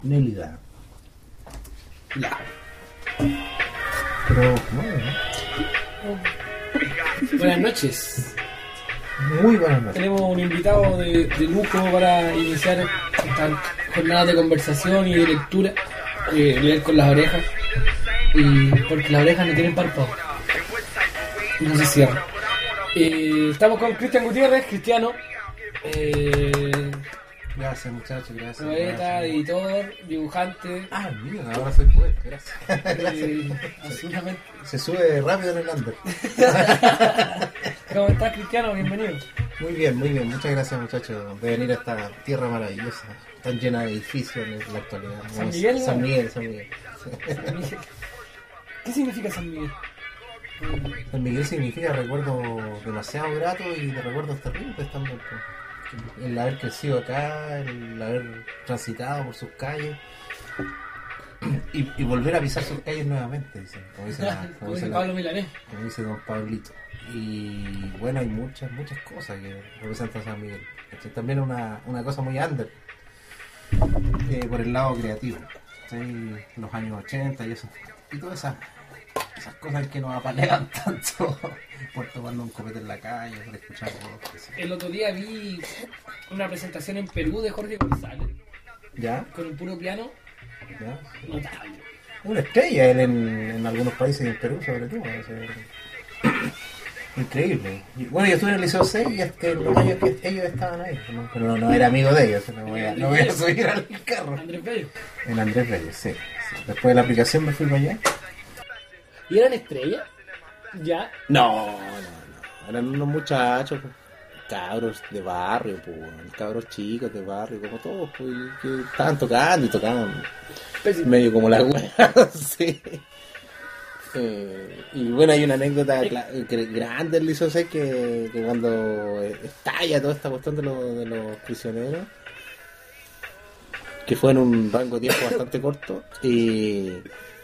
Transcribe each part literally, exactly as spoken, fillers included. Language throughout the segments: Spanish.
Nélida. Ya. Pero, no, no. Buenas noches. Muy buenas noches. Tenemos un invitado de, de lujo para iniciar esta jornada de conversación y de lectura. Eh, leer con las orejas. Y porque las orejas no tienen párpado. No se cierran. Eh, estamos con Cristian Gutiérrez, cristiano. Eh, Gracias, muchachos, gracias. poeta, gracias. editor, dibujante. Ah, mira, ahora soy poeta, gracias. gracias. Eh, absolutamente. Se sube rápido en el under. ¿Cómo estás, Cristiano? Bienvenido. Muy bien, muy bien. Muchas gracias, muchachos, de venir a esta tierra maravillosa, tan llena de edificios en la actualidad. ¿San Miguel? San Miguel, San Miguel. San Miguel. ¿Qué significa San Miguel? San Miguel significa recuerdos demasiado gratos y de recuerdos terribles también. pues. El haber crecido acá, el haber transitado por sus calles y, y volver a pisar sus calles nuevamente, dicen, como dice, la- como Como dice dice la- Pablo Milanés. como dice don Pablito. Y bueno, hay muchas, muchas cosas que representa San Miguel. ¿Cachai? También una, una cosa muy under eh, por el lado creativo. ¿Cachai? Los años ochenta y eso. Y todas esas, esas cosas que nos apalean tanto por tomando un copete en la calle, por escuchar rock, qué sé yo. El otro día vi una presentación en Perú de Jorge González ¿Ya? con un puro piano ¿Ya? notable. Una estrella él en, en algunos países y en Perú sobre todo. o sea, increíble. Y, bueno, yo estuve en el Liceo seis y hasta en los años que ellos estaban ahí, ¿no? Pero no, no era amigo de ellos, no voy a, no voy a subir al carro. Andrés Bello. En Andrés Reyes, sí, sí. Después de la aplicación me fui para allá. ¿Y eran estrellas? Ya. No, no, no. Eran unos muchachos, pues, cabros de barrio, pues, cabros chicos de barrio, como todos, pues, que estaban tocando y tocaban medio como la wea, sí. Eh, y bueno, hay una anécdota cla- gr- grande del Liceo seis que, que cuando eh, estalla toda esta cuestión de, los de los prisioneros, que fue en un rango de tiempo bastante corto, y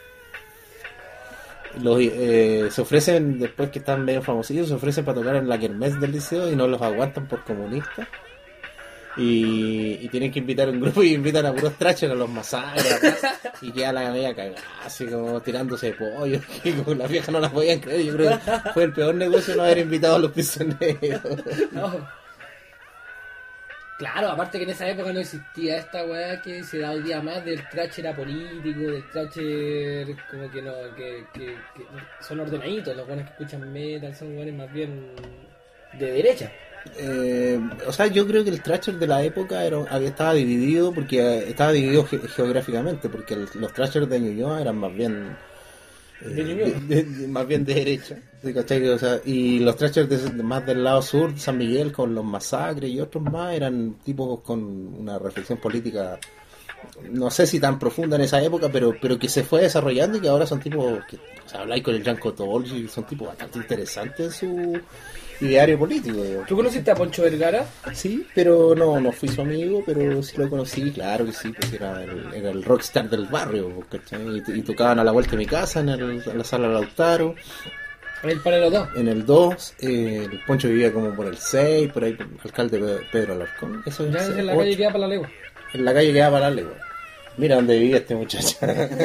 los, eh, se ofrecen, después que están medio famosillos, se ofrecen para tocar en la kermés del liceo y no los aguantan por comunistas. Y, y tienen que invitar a un grupo y invitan a puros trachos, a los masacres, y queda la media cagada, así como tirándose de pollo, y como las viejas no las podían creer. Yo creo que fue el peor negocio no haber invitado a los prisioneros. No. Claro, aparte que en esa época no existía esta weá que se da hoy día más del tracher apolítico, del tracher como que no, que, que, que son ordenaditos, los buenos que escuchan metal son buenos más bien de derecha. Eh, o sea, yo creo que el thrasher de la época era, había, estaba dividido porque eh, estaba dividido ge- geográficamente, porque el- los thrashers de Ñuñoa eran más bien eh, ¿De Ñuñoa? de- de- más bien de derecha, ¿sí, cachai? O sea, y los thrashers de- de- más del lado sur de San Miguel con los masacres y otros más eran tipos con una reflexión política, no sé si tan profunda en esa época, pero pero que se fue desarrollando y que ahora son tipos que, o sea, habláis con el Jan Cotol y son tipos bastante interesantes en su ideario político, digo. ¿Tú conociste a Poncho Vergara? Sí, pero no, no fui su amigo, pero sí lo conocí, claro que sí, porque era el, era el rockstar del barrio, ¿cachai? Y, y tocaban a la vuelta de mi casa en, el, en la sala Lautaro, El para los dos. en el dos, eh, el Poncho vivía como por el seis, por ahí, por el alcalde Pe- Pedro Alarcón, eso Ya es es en la ocho. calle que da para la legua. En la calle que da para la legua. Mira dónde vivía este muchacho.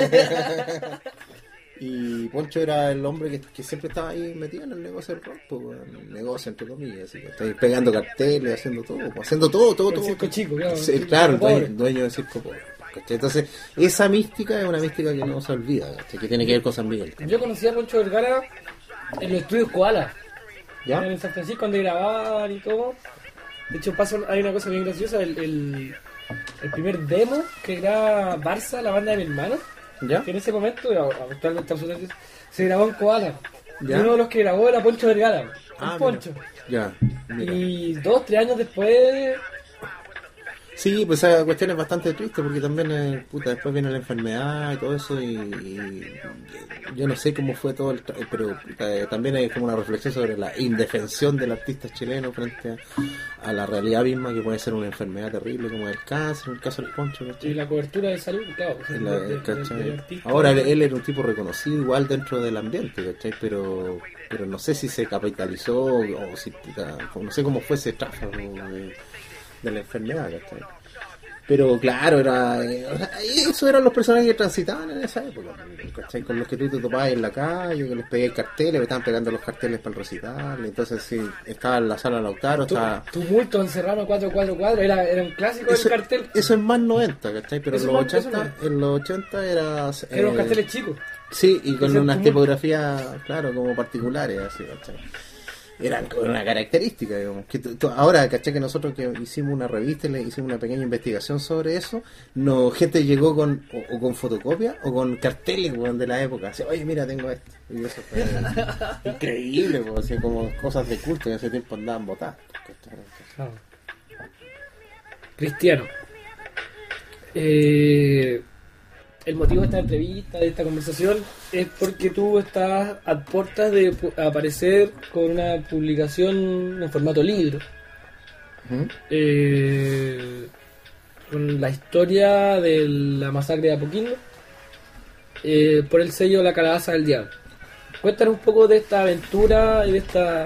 Y Poncho era el hombre que, que siempre estaba ahí metido en el negocio del rock, pues, en el negocio entre comillas, así que está ahí pegando carteles, haciendo todo, pues, haciendo todo, todo, El todo. circo chico, claro, Sí, el circo claro, el dueño, pobre. el dueño del circo pobre. ¿Cachai? Entonces, esa mística es una mística que no se olvida, ¿cachai? Que tiene que ver con San Miguel. Yo conocí a Poncho Vergara en los estudios Koala, ¿Ya? en San Francisco, donde grababan y todo. De hecho, paso, hay una cosa bien graciosa, el, el, el primer demo que graba Barça, la banda de mi hermano, ¿Ya? que en ese momento, a- actualmente absolutamente, se grabó en Koala. ¿Ya? Y uno de los que grabó era Poncho Vergara, Ah, el Poncho. Ya, mira. Y dos, tres años después, Sí, pues esa cuestión es bastante triste porque también, eh, puta, después viene la enfermedad y todo eso y, y yo no sé cómo fue todo el... tra- pero puta, eh, también hay como una reflexión sobre la indefensión del artista chileno frente a, a la realidad misma que puede ser una enfermedad terrible como el cáncer, en el caso del Poncho, ¿cachai? y la cobertura de salud, claro, pues, En la- de- de- de- ¿cachai? del artista. Ahora él, él era un tipo reconocido igual dentro del ambiente, ¿cachai? Pero, pero no sé si se capitalizó o si, puta, no sé cómo fue ese tráfico de, de la enfermedad, ¿cachai? Pero claro, era eh, o sea, esos eran los personajes que transitaban en esa época, ¿cachai? Con los que tú te topabas en la calle, que les pegué carteles, me estaban pegando los carteles para el recital. Entonces sí, estaba en la sala Lautaro, Tu, estaba... Tumulto en Serrano cuatro cuatro cuatro, era, era un clásico Eso, del cartel. eso es más noventa, ¿cachai? Pero en Eso los, es más- ochenta, eso en los ochenta era... eh, Eran los carteles chicos. Sí, y con Ese unas tumulto. tipografías, claro, como particulares, así, ¿cachai? Eran con una característica, digamos. Que tú- tú- ahora, ¿cachai? Que nosotros que hicimos una revista y le hicimos una pequeña investigación sobre eso, no, gente llegó con o, o con fotocopia o con carteles, weón, de la época. Así, oye, mira, tengo esto. Y eso fue increíble, pues, así como cosas de culto que en ese tiempo andaban botadas. ¿cachai? Ah. Cristiano. Eh, el motivo de esta entrevista, de esta conversación, es porque tú estás a puertas de pu- aparecer con una publicación en formato libro. Ujú. eh, con la historia de la masacre de Apoquindo, eh, por el sello La Calabaza del Diablo. Cuéntanos un poco de esta aventura y de esta...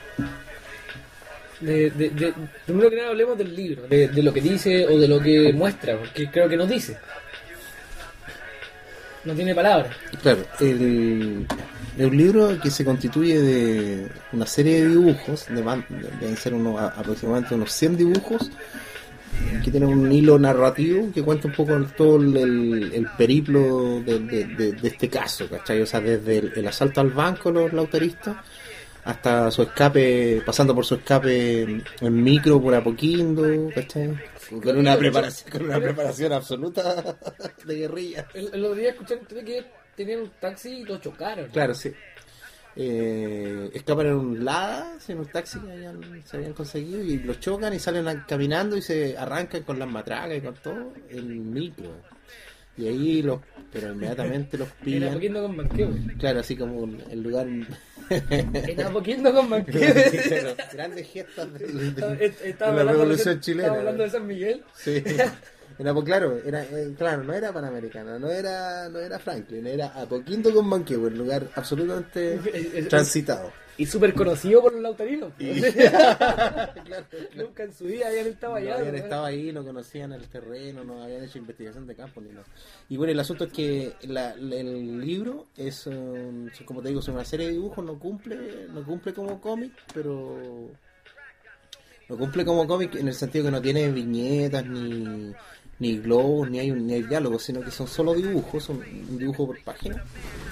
De, de, de- primero que nada hablemos del libro, de, de lo que dice o de lo que muestra, porque creo que nos dice. No tiene palabras. Claro, el, es un libro que se constituye de una serie de dibujos, de, van- deben ser unos, a- aproximadamente unos cien dibujos, que tiene un hilo narrativo que cuenta un poco todo el, el- el periplo de, de- de- de este caso, ¿cachai? O sea, desde el, el asalto al banco de los lauteristas hasta su escape, pasando por su escape en, en micro por Apoquindo, ¿cachai? Con una preparación, con una preparación absoluta de guerrilla. El, el otro día escuché en Tele que tenían un taxi y lo chocaron. Claro, sí. Eh, escapan en un Lada, en un taxi que habían, se habían conseguido, y los chocan y salen a- caminando y se arrancan con las matracas y con todo el micro. Y ahí los, pero inmediatamente los Era pillan. Apoquindo con Manquehue. Claro, así como un- el lugar. Era Apoquindo con Manquehue. Claro, grandes gestas de, de- Estaba- de estaba la hablando de revolución San- chilena. Estaba hablando de San Miguel. Sí. Era, pues, claro, era, eh, claro, no era Panamericana, no era, no era Franklin, era Apoquindo con Manquehue, un lugar absolutamente transitado. Y súper conocido por los lautarinos. Claro, Nunca en su vida habían estado no allá. habían ¿no? estado ahí, no conocían el terreno, no habían hecho investigación de campo ni nada. Y bueno, el asunto es que la- la- el libro es, um, como te digo, es una serie de dibujos, no cumple, no cumple como cómic, pero no cumple como cómic en el sentido que no tiene viñetas ni ni globos, ni hay un, ni hay diálogos, sino que son solo dibujos, son un dibujo por página.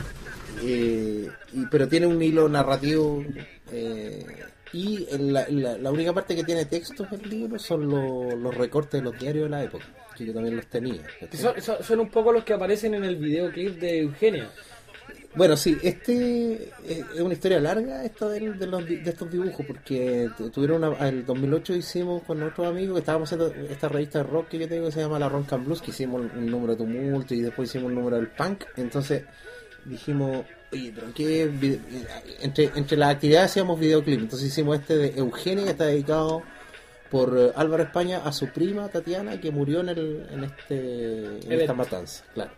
Eh, y, pero tiene un hilo narrativo eh, y en la, la, la única parte que tiene textos del libro son los, los recortes de los diarios de la época, que yo también los tenía, ¿cachai? Son, son- son un poco los que aparecen en el videoclip de Eugenia. Bueno, sí, este eh, es una historia larga esta del- de, los, di- de estos dibujos, porque tu- tuvieron una, el dos mil ocho hicimos con otros amigos que estábamos haciendo esta revista de rock que yo tengo que se llama La Ronca and Blues, que hicimos un, un número de Tumulto y después hicimos un número del punk. Entonces dijimos, oye, pero qué vide- entre, entre las actividades hacíamos videoclip, entonces hicimos este de Eugenia, que está dedicado por eh, Álvaro España a su prima Tatiana, que murió en, el, en, este, en esta Evento. matanza, claro.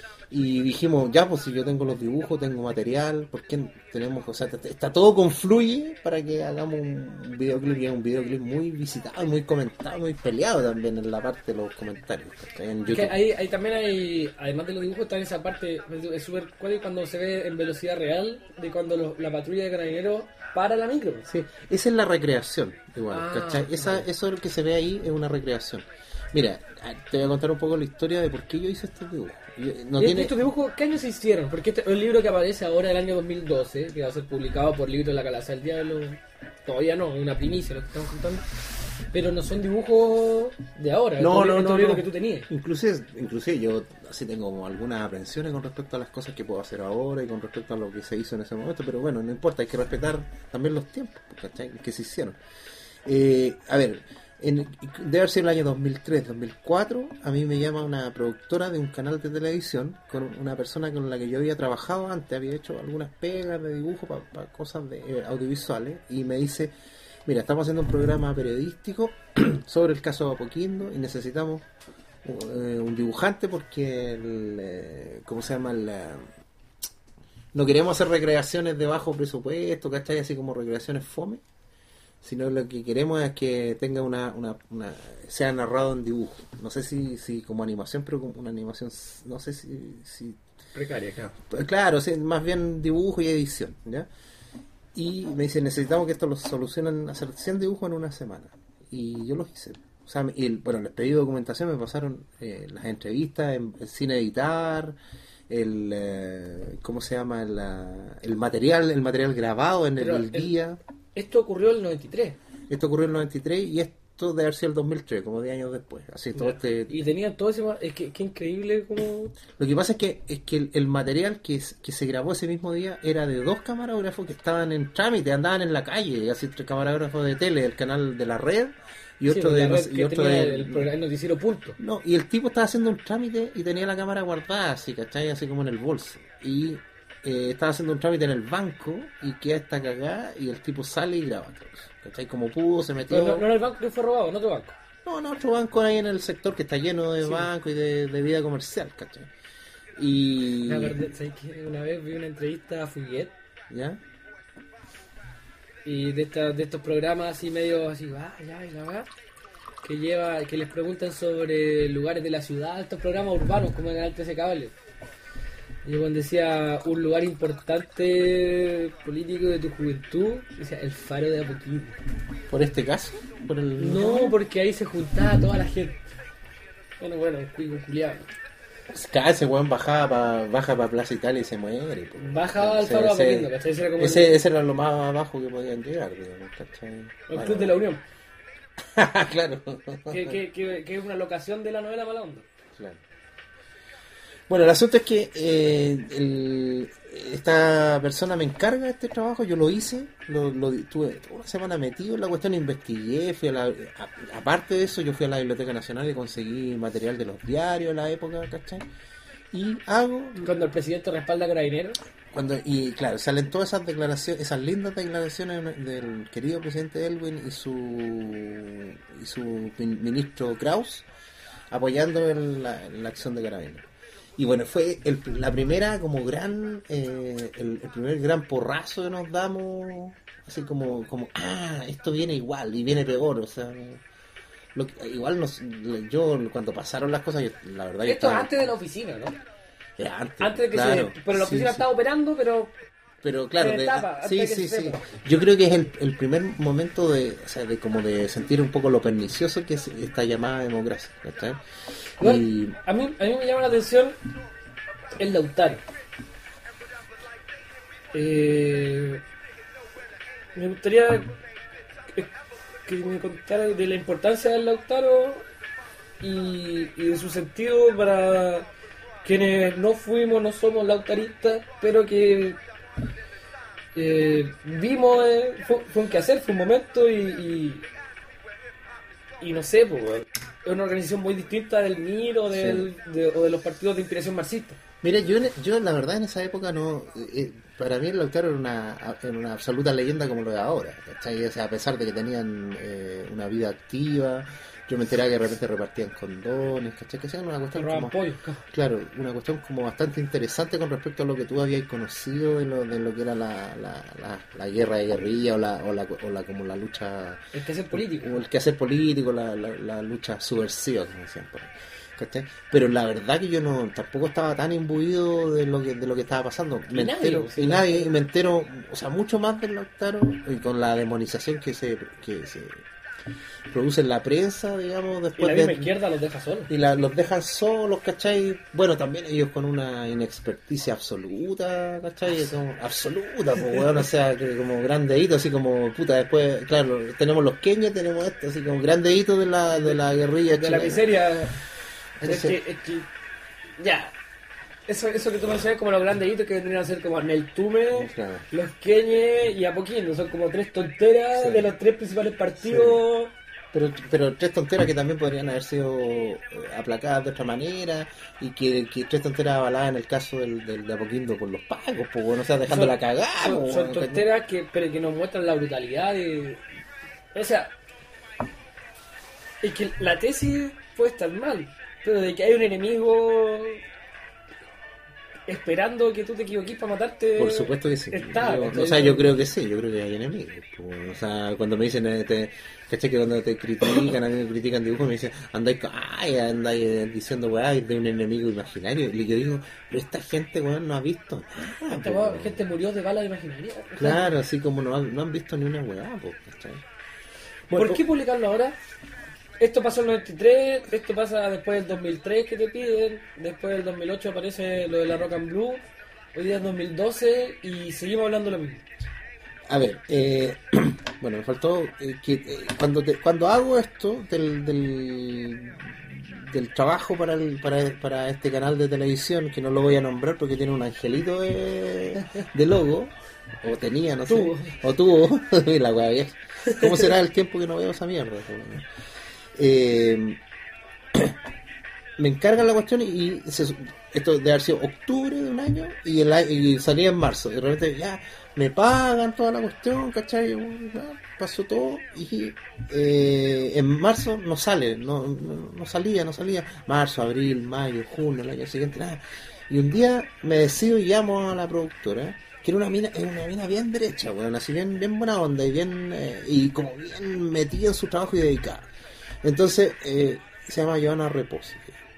Y dijimos, ya, pues si yo tengo los dibujos, tengo material, ¿por qué tenemos, o sea, t- está todo confluye para que hagamos un videoclip, que es un videoclip muy visitado, muy comentado, muy peleado también en la parte de los comentarios, ¿cachai? En Que YouTube. ahí, ahí también hay, además de los dibujos, está en esa parte, es súper cuático cuando se ve en velocidad real de cuando los- la patrulla de carabineros para la micro. Sí, esa es la recreación, igual, Ah, ¿cachai? Esa, eso es lo que se ve ahí, es una recreación. Mira, te voy a contar un poco la historia de por qué yo hice estos dibujos. Yo- No ¿Y tiene... estos dibujos qué año se hicieron? Porque este es el libro que aparece ahora el año dos mil doce, que va a ser publicado por Libro de la Calabaza del Diablo. Todavía no, es una primicia lo que estamos contando. Pero no son dibujos de ahora, No, estos- no, estos no, libros no. que tú tenías. Inclusive, inclusive yo así tengo algunas aprensiones con respecto a las cosas que puedo hacer ahora y con respecto a lo que se hizo en ese momento, pero bueno, no importa, hay que respetar también los tiempos, ¿cachai? Que se hicieron. Eh, a ver, en, debe haber sido el año dos mil tres, dos mil cuatro, a mí me llama una productora de un canal de televisión, con una persona con la que yo había trabajado antes, había hecho algunas pegas de dibujo para cosas de, eh, audiovisuales, y me dice, mira, estamos haciendo un programa periodístico sobre el caso de Apoquindo y necesitamos eh, un dibujante porque el, eh, ¿cómo se llama? El, eh, no queremos hacer recreaciones de bajo presupuesto, ¿cachai? Así como recreaciones fome, sino lo que queremos es que tenga una, una, una sea narrado en dibujo. No sé si, si como animación, pero como una animación, no sé si... si Precaria, claro. Claro, sí, más bien dibujo y edición, ¿ya? Y me dice, necesitamos que esto lo solucionen, hacer cien dibujos en una semana. Y yo los hice. O sea, y el, bueno, les pedí documentación, me pasaron eh, las entrevistas, en, el cine editar, el, eh, ¿cómo se llama? El, uh, el material el material grabado en el, el guía. Esto ocurrió en el noventa y tres. Esto ocurrió en el noventa y tres y esto debe haber sido el dos mil tres, como diez años después. Así todo este... Y tenían todo ese... Es que, que increíble como... Lo que pasa es que es que el, el material que, que se grabó ese mismo día era de dos camarógrafos que estaban en trámite, andaban en la calle, así tres camarógrafos de tele, del canal de la red, y otro sí, de... No, y otro de el, el, el noticiero Punto. No, y el tipo estaba haciendo un trámite y tenía la cámara guardada así, ¿cachai? Así como en el bolso. Y eh, estaba haciendo un trámite en el banco y queda esta cagada y el tipo sale y graba, ¿cachai? Como pudo, se metió... No, no, no en el banco que fue robado, en otro banco. No, en otro banco ahí en el sector que está lleno de sí. bancos y de, de vida comercial, ¿cachai? Y... La verdad, ¿sabes qué? Una vez vi una entrevista a Fouillet. ¿Ya? Y de, esta, de estos programas así medio así, va, ya, y la va, que lleva, que les preguntan sobre lugares de la ciudad, estos programas urbanos como en el trece Cable. Y cuando decía un lugar importante político de tu juventud, decía el Faro de Apoquindo. ¿Por este caso? ¿Por el... No, porque ahí se juntaba toda la gente. Bueno, bueno, un cuico culiado. Cada ese weón bajaba pa, baja para Plaza Italia y se muere. Pues. Bajaba al Faro de Apoquindo, ¿cachai? Ese era, como ese, el... ese era lo más abajo que podían llegar, digamos, ¿cachai? El bueno, Club de la Unión. Claro. Que, que, que, que es una locación de la novela Mala Onda. Claro. Bueno, el asunto es que eh, el, esta persona me encarga de este trabajo, yo lo hice, lo, lo tuve una semana metido en la cuestión, investigué, fui a la, a, aparte de eso, yo fui a la Biblioteca Nacional y conseguí material de los diarios de la época, ¿cachai? Y hago... Cuando el presidente respalda a Carabineros. Cuando, y claro, salen todas esas declaraciones, esas lindas declaraciones del querido presidente Elwin y su, y su ministro Kraus, apoyando en la, en la acción de Carabineros. Y bueno, fue el, la primera como gran, eh, el, el primer gran porrazo que nos damos, así como, como, ah, esto viene igual y viene peor, o sea, lo que, igual nos, yo cuando pasaron las cosas, yo, la verdad esto estaba, es antes de la oficina, ¿no? Eh, antes, antes de que claro, se, pero la oficina sí, estaba sí. operando, pero pero claro, de, etapa, sí, sí, sí. Yo creo que es el, el primer momento de, o sea, de como de sentir un poco lo pernicioso que es esta llamada democracia, ¿cachai? Bueno, y... a mí a mí me llama la atención el Lautaro. Eh, me gustaría que, que me contara de la importancia del Lautaro y, y de su sentido para quienes no fuimos, no somos lautaristas, pero que eh, vimos, eh, fue, fue un quehacer, fue un momento y, y, y no sé, pues, es una organización muy distinta del M I R o, del, sí. de, o de los partidos de inspiración marxista. Mira, yo, yo la verdad en esa época no, eh, para mí el Lautaro era una, era una absoluta leyenda como lo es ahora, ¿cachai? O sea, a pesar de que tenían eh, una vida activa, yo me enteraba que de repente repartían condones, ¿cachai? Que hacían una cuestión como, pollo, claro, una cuestión como bastante interesante con respecto a lo que tú habías conocido de lo, de lo que era la, la, la, la guerra de guerrilla o la, o la, o la como la lucha, el quehacer político, o el quehacer político, la, la, la lucha subversiva, como decían por ahí. ¿Cachai? Pero la verdad que yo no tampoco estaba tan imbuido de lo que de lo que estaba pasando. Me y entero, nadie, y nadie, y me entero, o sea, mucho más del Lautaro y con la demonización que se que se produce en la prensa, digamos, después y la misma de, izquierda los deja solos. Y la, los dejan solos, ¿cachai? Bueno, también ellos con una inexperticia absoluta, ¿cachai? Como, absoluta, pues, weón, o sea, que como grandeíto, así como, puta, después, claro, tenemos los queños, tenemos esto, así como grandeíto de la, de la guerrilla de chilena. La miseria. Es que, es que, ya, eso, eso que tú mencionas como los grandes hitos que vendrían a ser como Neltume, claro. Los Queñes y Apoquindo, son como tres tonteras sí. de los tres principales partidos. Sí. Pero, pero tres tonteras que también podrían haber sido aplacadas de otra manera y que, que tres tonteras avaladas en el caso del, del de Apoquindo por los pagos, pues bueno, o sea, dejando la cagada. Son, pues, son bueno, tonteras que, pero que nos muestran la brutalidad de... O sea, es que la tesis puede estar mal, pero de que hay un enemigo esperando que tú te equivoques para matarte. Por supuesto que sí. Está, Yo- ¿cachai? o sea, yo creo que sí, yo creo que hay enemigos. Pues, o sea, cuando me dicen, eh, te, ¿cachai? Que cuando te critican, a mí me critican dibujo, me dicen, andáis, co- ay, andáis eh, diciendo, weá, de un enemigo imaginario. Y yo digo, pero esta gente, weón, no ha visto nada. Esta po, weá, weón. gente murió de balas imaginarias. Claro, así como no han, no han visto ni una weá, pues, ¿cachai? ¿Por qué publicarlo ahora? Esto pasó en el noventa y tres, esto pasa después del dos mil tres que te piden, después del dos mil ocho aparece lo de la Rock and Blue, hoy día es dos mil doce y seguimos hablando lo mismo. A ver, eh, bueno, me faltó eh, que eh, cuando te, cuando hago esto del, del, del trabajo para, el, para, para este canal de televisión, que no lo voy a nombrar porque tiene un angelito de, de logo, o tenía, no sé, Tuvo. o tuvo, la wea vieja. ¿Cómo será el tiempo que no veo esa mierda? Eh, me encargan la cuestión y se- esto debe haber sido octubre de un año y, el, a- y salía en marzo y de repente ya me pagan toda la cuestión, ¿cachai? Ya, pasó todo y eh, en marzo no sale, no, no, no salía, no salía, marzo, abril, mayo, junio, el año siguiente, nada. Y un día me decido y llamo a la productora, que era una mina, era una mina bien derecha, bueno, así bien, bien buena onda y bien eh, y como bien metida en su trabajo y dedicada. Entonces, eh, se llama Joana Reposi.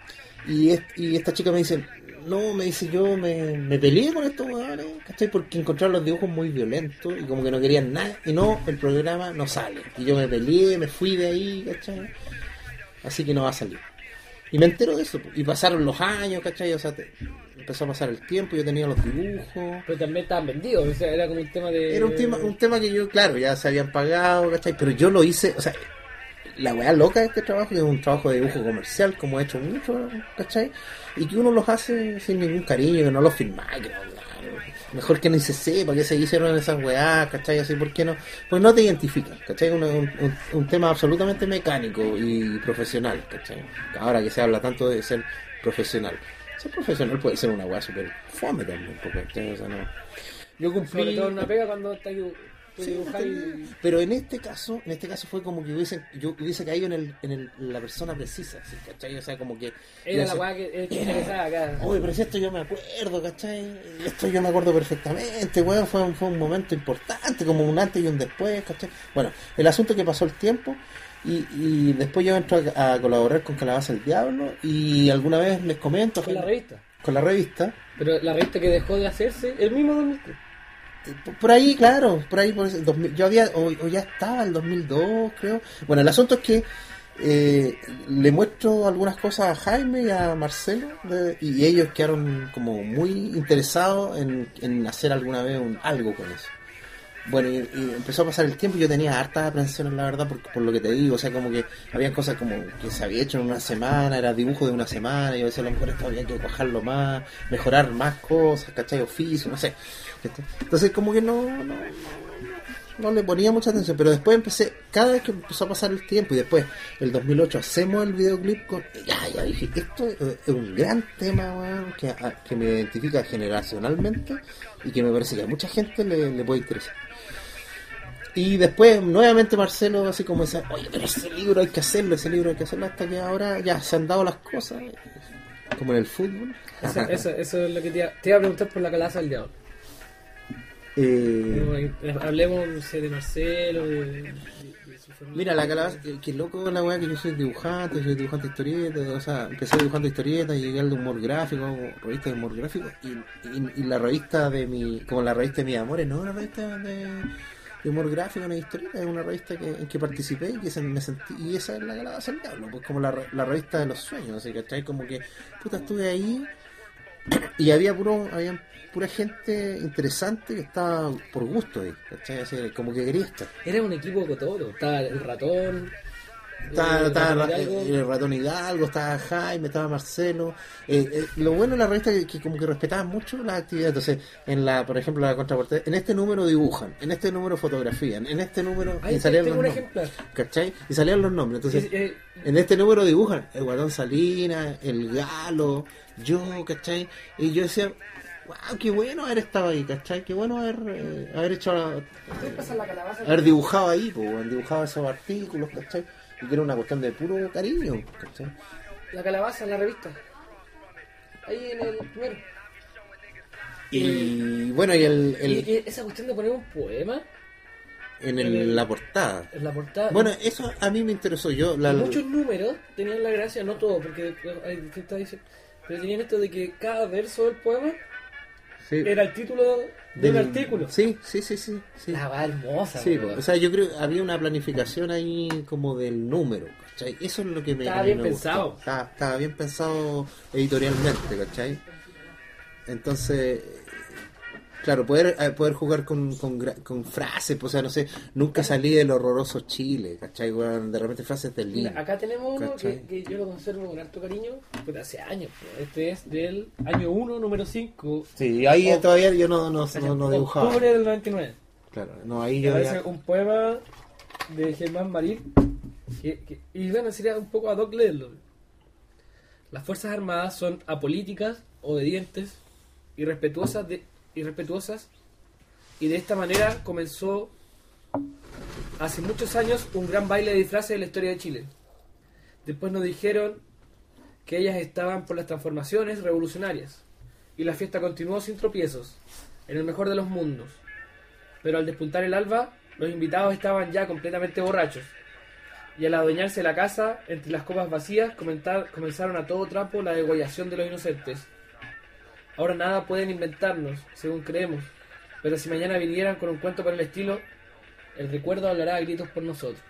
Y, es- y esta chica me dice, no, me dice, yo me, me peleé con estos jugadores, ¿cachai? Porque encontraron los dibujos muy violentos y como que no querían nada, y no, el programa no sale. Y yo me peleé, me fui de ahí, ¿cachai? Así que no va a salir. Y me entero de eso, po. Y pasaron los años, ¿cachai? O sea, te- empezó a pasar el tiempo, yo tenía los dibujos. Pero también estaban vendidos, o sea, era como un tema de... Era un tema, un tema que yo, claro, ya se habían pagado, ¿cachai? Pero yo lo hice, o sea, la weá loca de este trabajo, que es un trabajo de dibujo comercial, como he hecho mucho, ¿cachai? Y que uno los hace sin ningún cariño, que no los filmáis, que no, claro, mejor que ni se sepa que se hicieron esas weás, ¿cachai? Así, ¿por qué no? Pues no te identifican, ¿cachai? Un, un, un- un tema absolutamente mecánico y profesional, ¿cachai? Ahora que se habla tanto de ser profesional. Ser profesional puede ser una weá súper fome también, porque, ¿cachai? O sea, no. Yo cumplí... Sobre todo en una pega cuando estás dibu- tú Sí, dibujas no y... tenía- pero en este caso, en este caso fue como que hubiese, yo hubiese caído en, el, en, el, en la persona precisa, ¿sí? ¿Cachai? O sea, como que... Era yo la sé- weá que eh, que interesaba acá. Oye, pero si esto yo me acuerdo, ¿cachai? Esto yo me acuerdo perfectamente, weón, fue, un- fue un momento importante, como un antes y un después, ¿cachai? Bueno, el asunto es que pasó el tiempo y, y después yo entro a, a colaborar con Calabaza el Diablo y alguna vez les comento... Con la revista. Con la revista. Pero la revista que dejó de hacerse, el mismo dos mil tres. Por- Por ahí, claro, por ahí, por ese dos mil yo había, o, o ya estaba el dos mil dos, creo. Bueno, el asunto es que eh, le muestro algunas cosas a Jaime y a Marcelo de- y ellos quedaron como muy interesados en, en hacer alguna vez un, algo con eso. Bueno, y, y empezó a pasar el tiempo y yo tenía hartas aprensiones, la verdad, por, por lo que te digo. O sea, como que había cosas como que se había hecho en una semana, era dibujo de una semana, y yo decía, a lo mejor esto había que bajarlo más, mejorar más cosas, ¿cachai? Oficio, no sé. ¿cachai? Entonces, como que no, no, no, no le ponía mucha atención, pero después empecé, cada vez que empezó a pasar el tiempo, y después, el dos mil ocho, hacemos el videoclip con... Ya, ya dije, esto es es un gran tema, weón, que, a- que me identifica generacionalmente y que me parece que a mucha gente le, le puede interesar. Y después, nuevamente Marcelo, así como dice, oye, pero ese libro hay que hacerlo, ese libro hay que hacerlo, hasta que ahora ya se han dado las cosas, como en el fútbol. Eso, eso, eso es lo que te iba, te iba a preguntar por la Calabaza del Diablo. Eh, Hablemos, no sé, de Marcelo, de, de- de su forma- Mira, la calabaza, que, que loco la weá que yo soy dibujante, soy dibujante de historietas, o sea, empecé dibujando historietas, llegué al de humor gráfico, hago revista de humor gráfico, y, y, y la revista de mi, como la revista de mis amores, no es una revista de, de humor gráfico, no historieta, es una revista que, en que participé y que se, me sentí, y esa es la Calabaza del Diablo, pues como la, re- la revista de los sueños, así que ¿cachai? Como que, puta, estuve ahí, y había puro, había pura gente interesante que estaba por gusto ahí, ¿cachai? Así, como que quería estar. Era un equipo cototo, estaba el ratón, Estaba, eh, estaba Ratón Ra- Hidalgo. el ratón Hidalgo, estaba Jaime, estaba Marcelo. Eh, eh, lo bueno de la revista es que, que como que respetaban mucho las actividades. Entonces, en la, por ejemplo, la contraportada, en este número dibujan, en este número fotografían, en este número Ahí y salían tengo los un nombres. ejemplar. ¿Cachai? Y salían los nombres. Entonces, Y, eh, en este número dibujan el Guatón Salinas, el Galo, yo, ¿cachai? Y yo decía, wow, qué bueno haber estado ahí, ¿cachai? Qué bueno haber, eh, haber hecho, la- ¿Ustedes pasan la calabaza? haber dibujado ahí, pues, haber dibujado esos artículos, ¿cachai? Y que era una cuestión de puro cariño, ¿cachai? La calabaza en la revista. Ahí en el primero. Y bueno, y el, el y, y esa cuestión de poner un poema en, el, en el- la portada. en la portada. Bueno, eso a mí me interesó. Yo la, Muchos números tenían la gracia, no todos, porque hay distintas ediciones, pero tenían esto de que cada verso del poema sí, era el título de del- un artículo. Sí, sí, sí, sí. sí. La va hermosa, Sí, weón. o sea, yo creo que había una planificación ahí como del número, ¿cachai? Eso es lo que me Estaba a mí bien me gustó. pensado. Estaba, estaba bien pensado editorialmente, ¿cachai? Entonces, claro, poder eh, poder jugar con, con, gra- con frases, pues, o sea, no sé, nunca salí del horroroso Chile, ¿cachai? Bueno, de repente frases del Mira, libro. acá tenemos uno que, ¿Cachai? que yo lo conservo con harto cariño, pues de hace años. Pues. Este es del año uno, número cinco, Sí, ahí O- todavía yo no, no, no, no dibujaba. octubre del noventa y nueve. Claro, no, ahí Me yo parece ya... un poema de Germán Marín. Que, que- y bueno, sería un poco ad hoc leerlo. Las Fuerzas Armadas son apolíticas, obedientes, irrespetuosas, de, irrespetuosas y de esta manera comenzó hace muchos años un gran baile de disfraces en la historia de Chile. Después nos dijeron que ellas estaban por las transformaciones revolucionarias y la fiesta continuó sin tropiezos, en el mejor de los mundos. Pero al despuntar el alba, los invitados estaban ya completamente borrachos. Y al adueñarse la casa, entre las copas vacías, comentar- comenzaron a todo trapo la degollación de los inocentes. Ahora nada pueden inventarnos, según creemos. Pero si mañana vinieran con un cuento por el estilo, el recuerdo hablará a gritos por nosotros.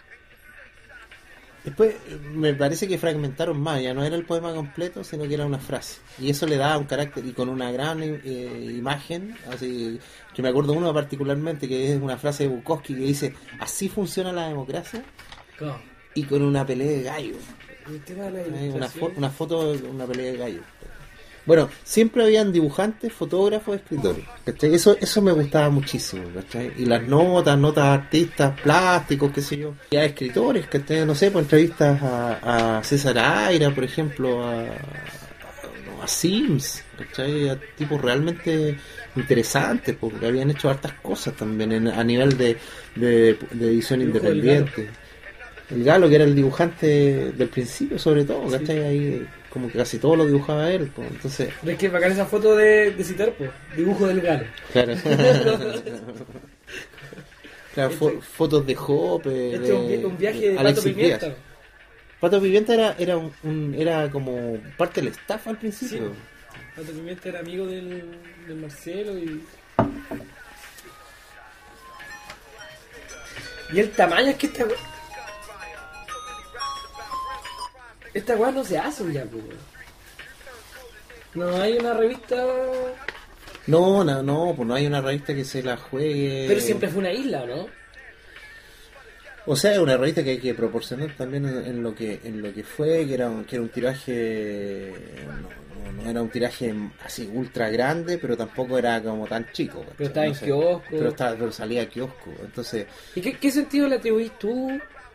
Después me parece que fragmentaron más, ya no era el poema completo, sino que era una frase. Y eso le daba un carácter, y con una gran eh, imagen, así que me acuerdo uno particularmente, que es una frase de Bukowski que dice, así funciona la democracia, ¿Cómo? y con una pelea de gallo. El tema de la Hay una, ilustración. fo- una foto de una pelea de gallo. Bueno, siempre habían dibujantes, fotógrafos, escritores, ¿cachai? Eso, eso me gustaba muchísimo, ¿cachai? Y las notas, notas artistas, plásticos, qué sé yo. Y a escritores, ¿cachai? No sé, pues entrevistas a, a César Aira, por ejemplo, a, a Sims, ¿cachai? A tipos realmente interesantes, porque habían hecho hartas cosas también en- a nivel de, de, de edición Dibujo del independiente. El Galo, que era el dibujante del principio, sobre todo, Sí. ¿cachai? Ahí como que casi todo lo dibujaba él, pues, entonces... ¿Ves que bacán esa foto de, de citar, pues? Dibujo del galo. Claro. Claro, fo- Este- fotos de Jope, Este es un, vi- un viaje de Pato Alexis Pimienta. Díaz. Pato Pimienta era, era, un, un- era como parte del staff al principio. Sí. Pato Pimienta era amigo del, del Marcelo y... Y el tamaño es que esta we- esta weá no se hace ya, pues. weón. No hay una revista... No, no, no, pues no hay una revista que se la juegue. Pero siempre fue una isla, ¿no? O sea, es una revista que hay que proporcionar también en, en lo que en lo que fue, que era un, que era un tiraje, no, no, no era un tiraje así ultra grande, pero tampoco era como tan chico. ¿cachai? Pero estaba No en sé, kiosco. Pero, estaba, pero salía a kiosco, entonces... ¿Y qué, qué sentido le atribuís tú?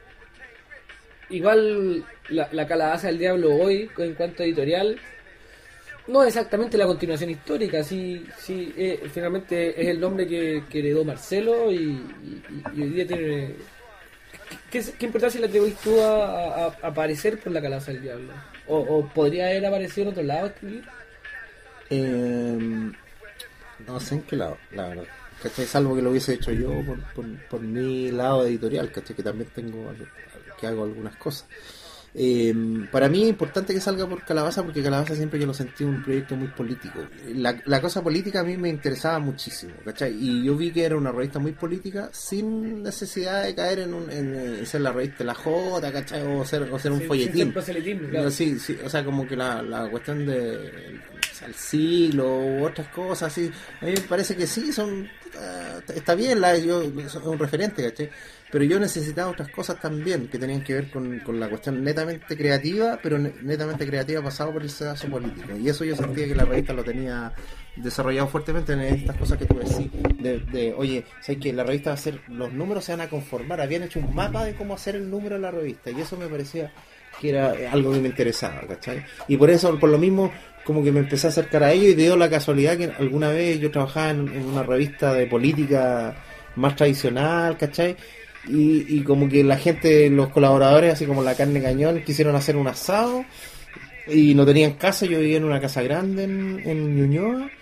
Igual la, la calabaza del diablo hoy, en cuanto a editorial, no es exactamente la continuación histórica, sí, sí eh, finalmente es el nombre que, que heredó Marcelo y, y- y hoy día tiene... ¿Qué, qué- qué importancia le atribuís tú a, a- a aparecer por la calabaza del diablo? ¿O, o podría haber aparecido en otro lado este libro? Eh, no sé en qué lado, la verdad. ¿Cachai? Salvo que lo hubiese hecho yo por, por, por mi lado editorial, ¿cachai? Que también tengo, que hago algunas cosas. Eh, para mí es importante que salga por Calabaza, porque Calabaza siempre yo lo sentí un proyecto muy político. La, la cosa política a mí me interesaba muchísimo, ¿cachai? Y yo vi que era una revista muy política sin necesidad de caer en, un, en, en ser la revista de la Jota, ¿cachai? O ser, o ser un Sin- sin folletín. ser proselitismo, claro. No, sí, sí, o sea, como que la, la cuestión de o sea, el siglo u otras cosas, sí, a mí me parece que sí, son uh, está bien, la, yo, es un referente, ¿cachai? Pero yo necesitaba otras cosas también que tenían que ver con, con la cuestión netamente creativa, pero ne- netamente creativa pasado por el sedazo político. Y eso yo sentía que la revista lo tenía desarrollado fuertemente en estas cosas que tú decís. De, de oye, ¿sabes que la revista va a ser, los números se van a conformar? Habían hecho un mapa de cómo hacer el número de la revista, y eso me parecía que era algo que me interesaba, ¿cachai? Y por eso, por lo mismo, como que me empecé a acercar a ello, y dio la casualidad que alguna vez yo trabajaba en, en una revista de política más tradicional, ¿cachai? Y, y como que la gente, los colaboradores, así como la carne cañón, quisieron hacer un asado y no tenían casa. Yo vivía en una casa grande en, en Ñuñoa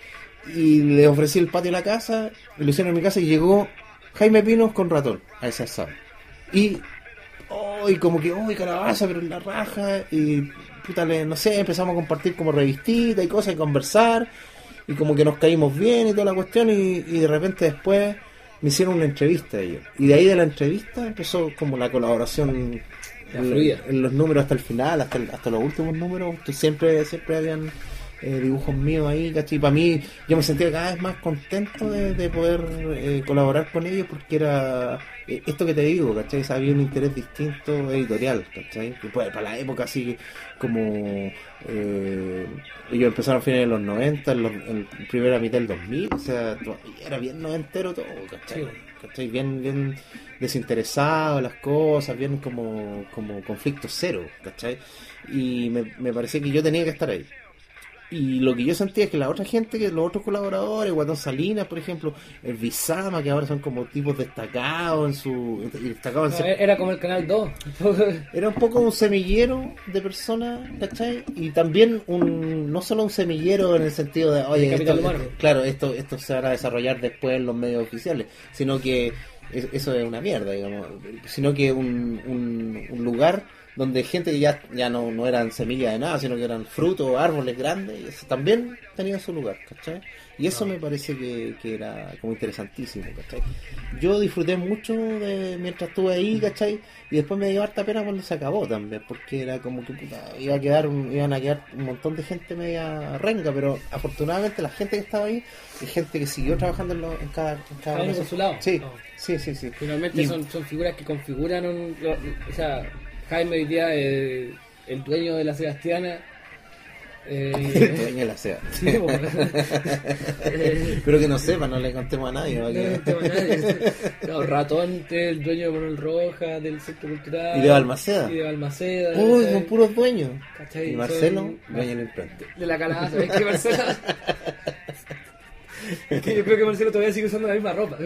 y le ofrecí el patio de la casa, lo hicieron en mi casa y llegó Jaime Pinos con Ratón a ese asado. Y, oh, y como que, oh, calabaza, pero en la raja, y puta, le, no sé, empezamos a compartir como revistita y cosas y conversar, y como que nos caímos bien y toda la cuestión, y, y de repente después me hicieron una entrevista ellos. Y de ahí de la entrevista empezó como la colaboración en, en los números hasta el final, hasta el, hasta los últimos números, que siempre, siempre habían eh, dibujos míos ahí, ¿cachai? Y para mí, yo me sentía cada vez más contento de, de poder eh, colaborar con ellos, porque era eh, esto que te digo, ¿cachai? O sea, había un interés distinto editorial, ¿cachai? Que, pues, para la época así como eh, ellos empezaron a finales de los noventa, en, los, en la primera mitad del dos mil, o sea, era bien noventero todo, ¿cachai? ¿Cachai? Bien, bien desinteresado las cosas, bien como, como conflicto cero, ¿cachai? Y me, me parecía que yo tenía que estar ahí. Y lo que yo sentía es que la otra gente, que los otros colaboradores, Guatón Salinas, por ejemplo, el Bizama, que ahora son como tipos destacados en su... Destacados no, en ser... Era como el Canal dos. Era un poco un semillero de personas, ¿cachai? Y también un no solo un semillero en el sentido de, oye, esto, esto, claro, esto, esto se va a desarrollar después en los medios oficiales, sino que es, eso es una mierda, digamos, sino que un, un, un lugar donde gente que ya, ya no, no eran semillas de nada, sino que eran frutos, árboles grandes, y eso también tenían su lugar, ¿cachai? Y eso me parece que, que era como interesantísimo, ¿cachai? Yo disfruté mucho de mientras estuve ahí, ¿cachai? Y después me dio harta pena cuando se acabó también, porque era como que puta, iba a quedar un, iban a quedar un montón de gente media renga, pero afortunadamente la gente que estaba ahí es gente que siguió trabajando en, lo, en cada, en cada uno por su lado. Sí, no. sí, sí, sí. Finalmente y, son, son figuras que configuran un, o sea, Jaime hoy día es el dueño de la Sebastiana. Eh, el dueño de la SEA. Sí, pero que no sepa, no le contemos a nadie. No le contemos a nadie. No, Ratón, el dueño de Manuel Rojas, del Centro Cultural. Y de Balmaceda. Y de Balmaceda. Uy, son puros dueños. ¿Cachai? Y Marcelo, son, dueño en el frente. De la calabaza. ¿Ves que Marcelo? Que yo creo que Marcelo todavía sigue usando la misma ropa.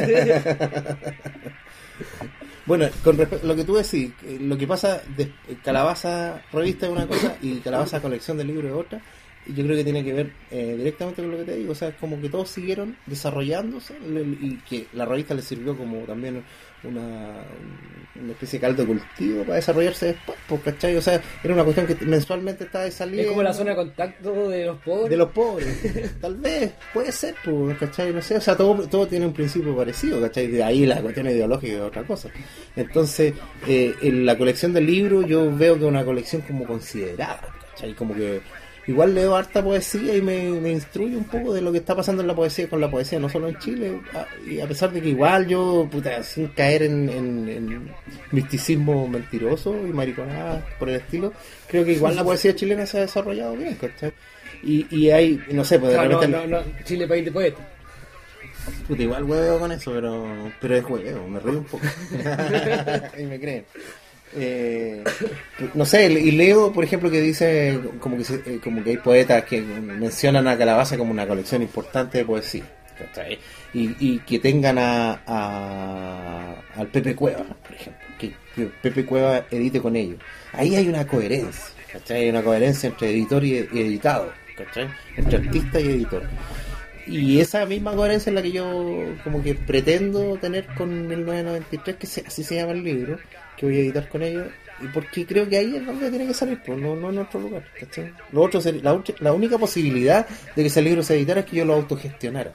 Bueno, con respecto a lo que tú decís, lo que pasa de Calabaza Revista es una cosa y Calabaza Colección de Libros es otra, y yo creo que tiene que ver eh, directamente con lo que te digo, o sea, es como que todos siguieron desarrollándose y que la revista les sirvió como también una, una especie de caldo de cultivo para desarrollarse después, pues, ¿cachai? O sea, era una cuestión que mensualmente estaba de salida. Es como la zona de contacto de los pobres. De los pobres, tal vez, puede ser, pues, ¿cachai? No sé, o sea, todo, todo tiene un principio parecido, ¿cachai? De ahí la cuestión ideológica es otra cosa. Entonces, eh, en la colección del libro yo veo que es una colección como considerada, ¿cachai? Como que igual leo harta poesía y me, me instruye un poco de lo que está pasando en la poesía, con la poesía, no solo en Chile, a, y a pesar de que igual yo, puta, sin caer en, en, en misticismo mentiroso y mariconada por el estilo, creo que igual la poesía chilena se ha desarrollado bien, ¿cachai? Y, y hay, no sé, pues de no, repente... no, no, no, Chile país de poetas. Puta, igual huevo con eso, pero pero es huevo, me río un poco. Y me creen. Eh, no sé, y leo, por ejemplo, que dice como que se, como que hay poetas que mencionan a Calabaza como una colección importante de poesía, ¿cachai? Y, y que tengan a, a al Pepe Cueva, por ejemplo, que, que Pepe Cueva edite con ellos. Ahí hay una coherencia, ¿cachai? Hay una coherencia entre editor y, y editado, ¿cachai? Entre artista y editor. Y esa misma coherencia es la que yo como que pretendo tener con mil novecientos noventa y tres, que se, así se llama el libro, que voy a editar con ellos, y porque creo que ahí es donde tiene que salir, pues, no, no en otro lugar, ¿cachai? Lo otro sería, la, la única posibilidad de que ese libro se editara es que yo lo autogestionara.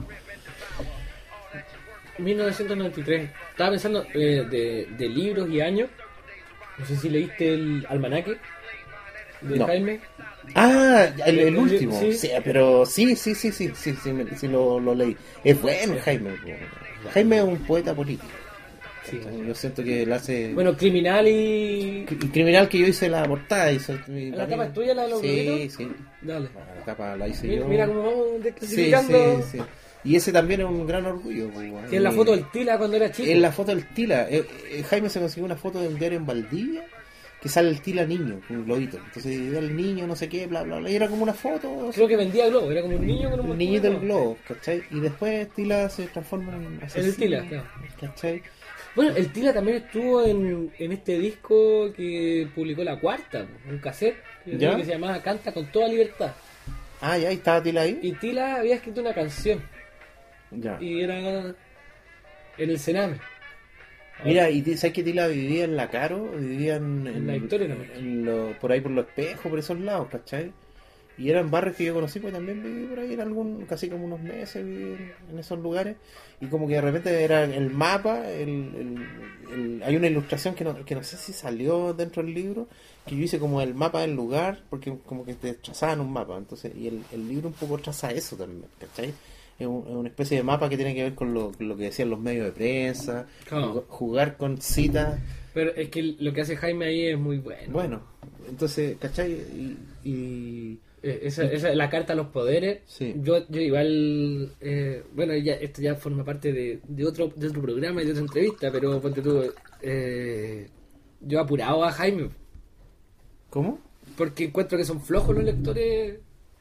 mil novecientos noventa y tres, estaba pensando eh, de, de libros y años, no sé si leíste el almanaque de no. Jaime. Ah, el, el último, sí. sí, pero sí, sí, sí, sí, sí, sí, sí, sí lo, lo leí. Es bueno Jaime, Jaime es un poeta político. Sí. Yo siento que él hace... Bueno, Criminal y... El Criminal que yo hice la portada. Hizo... ¿La tapa es tuya, la de los Sí, grumitos? sí. Dale. La tapa la hice mira, yo. Mira cómo vamos desclasificando. Sí, sí, sí. Y ese también es un gran orgullo. Que es la foto del Tila cuando era chico. Es la foto del Tila. Eh, eh, Jaime se consiguió una foto de un diario en Valdivia que sale el Tila niño, con un globito. Entonces el niño, no sé qué, bla, bla, bla. Y era como una foto. Creo que vendía globo, era como un niño con un... Un niñito del globo, ¿cachai? Y después Tila se transforma en asesino. El Tila, claro. ¿Cachai? Bueno, el Tila también estuvo en, en este disco que publicó La Cuarta, un cassette que, que se llamaba Canta con toda libertad. Ah, ya, ¿y estaba Tila ahí? Y Tila había escrito una canción. Ya. Y era en el Sename. Mira, ¿y sabes que Tila vivía en La Caro? Vivía en, En La Victoria, ¿no? en lo- por ahí por los espejos, por esos lados, ¿cachai? Y eran barrios que yo conocí, pues también viví por ahí en algún, casi como unos meses viví en, en esos lugares. Y como que de repente era el mapa, el, el- el- hay una ilustración que no, que no sé si salió dentro del libro, que yo hice como el mapa del lugar, porque como que te trazaban un mapa. Entonces, y el, el libro un poco traza eso también, ¿cachai? Es, un- es una especie de mapa que tiene que ver con lo, con lo que decían los medios de prensa, Claro. jug- jugar con citas. Pero es que lo que hace Jaime ahí es muy bueno. Bueno, entonces, ¿cachai? Y, y- Eh, Esa, esa, la carta a los poderes. Sí. Yo, yo igual, eh, bueno, ya, esto ya forma parte de, de otro de otro programa y de otra entrevista, pero ponte tú, eh, yo he apurado a Jaime, ¿Cómo? porque encuentro que son flojos los lectores.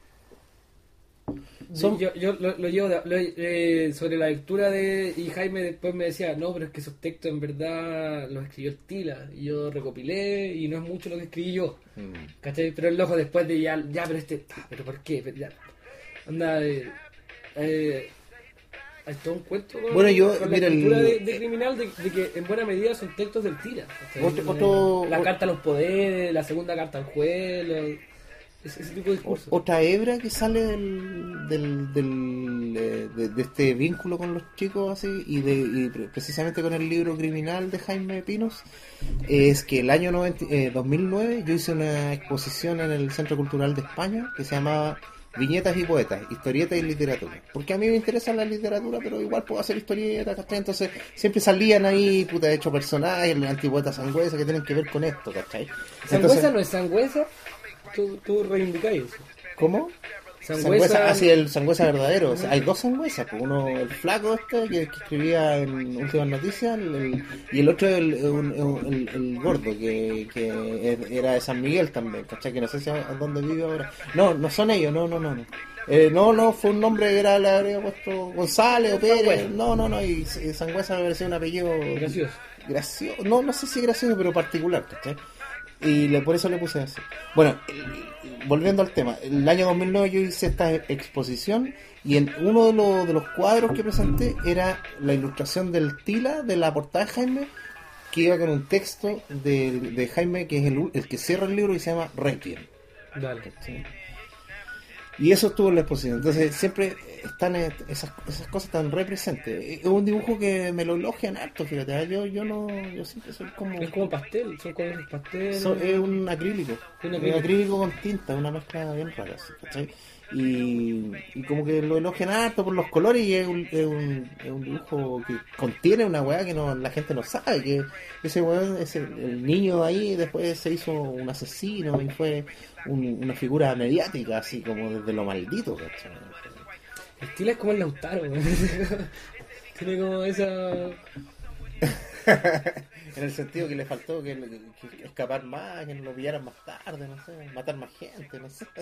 Son- Yo, yo lo, lo llevo de- lo- eh, sobre la lectura de... Y Jaime después me decía, no, pero es que esos textos en verdad los escribió el Tila. Y yo recopilé y no es mucho lo que escribí yo. Mm. ¿Cachai? Pero el loco después de ya, ya, pero este, ah, pero ¿por qué? Pero ya, anda, eh, eh, hay todo un cuento con, Bueno, yo, con mira, la escritura el- de, de criminal de, de que en buena medida son textos del Tila. ¿cachai? Otro- Eh, otro- la o- carta a los poderes, la segunda carta al juez, lo- ese, ese tipo de discursos. Otra hebra que sale del, del, del, eh, de, de este vínculo con los chicos así y, de, y pre- precisamente con el libro criminal de Jaime Pinos es que el año noventa, eh, dos mil nueve yo hice una exposición en el Centro Cultural de España que se llamaba Viñetas y Poetas, Historietas y Literatura, porque a mí me interesa la literatura pero igual puedo hacer historietas, ¿cachai? Entonces siempre salían ahí, puta, de hecho personajes, el antipoeta Sangüesa que tienen que ver con esto, ¿cachai? ¿Sangüesa Entonces, no es Sangüesa? Tú, tú reivindicáis eso. ¿cómo? Sangüesa, Sangüesa, así el Sangüesa verdadero. O sea, hay dos Sangüesas, pues uno el flaco este que, que escribía en Últimas Noticias el- el- y el otro el, un- un- el, el gordo que, que era de San Miguel también, ¿cachai? Que no sé si a, a dónde vive ahora. No, no son ellos, no, no, no. no. Eh, no, no, fue un nombre que era, le habría puesto González o Pérez. Sangüesa. No, no, no, y, y Sangüesa me parecía un apellido Gracioso. gracioso, no, no sé si gracioso, pero particular, ¿cachai? Y le, por eso le puse así. Bueno, el- volviendo al tema, el año dos mil nueve yo hice esta exposición y en uno de, los de los cuadros que presenté era la ilustración del Tila de la portada de Jaime, que iba con un texto de, de Jaime que es el, el que cierra el libro y se llama Requiem. Dale. ¿Sí? Y eso estuvo en la exposición. Entonces siempre están eh, esas, esas cosas tan representes. Es un dibujo que me lo elogian harto, fíjate. ¿eh? Yo, yo no, yo siempre soy como... Es como pastel, son colores pastel. So- es un acrílico. Un Un acrílico. acrílico. con tinta, una mezcla bien rara, así, ¿cachai? Y, y como que lo elogian harto por los colores y es un, es un, es un dibujo que contiene una weá que no, la gente no sabe, que ese weón, ese, el niño ahí después se hizo un asesino y fue un- una figura mediática, así como desde lo maldito, ¿cachai? El Tila es como el Lautaro. Tiene como esa... En el sentido que le faltó que, que escapar más, que lo pillaran más tarde, no sé, matar más gente, no sé.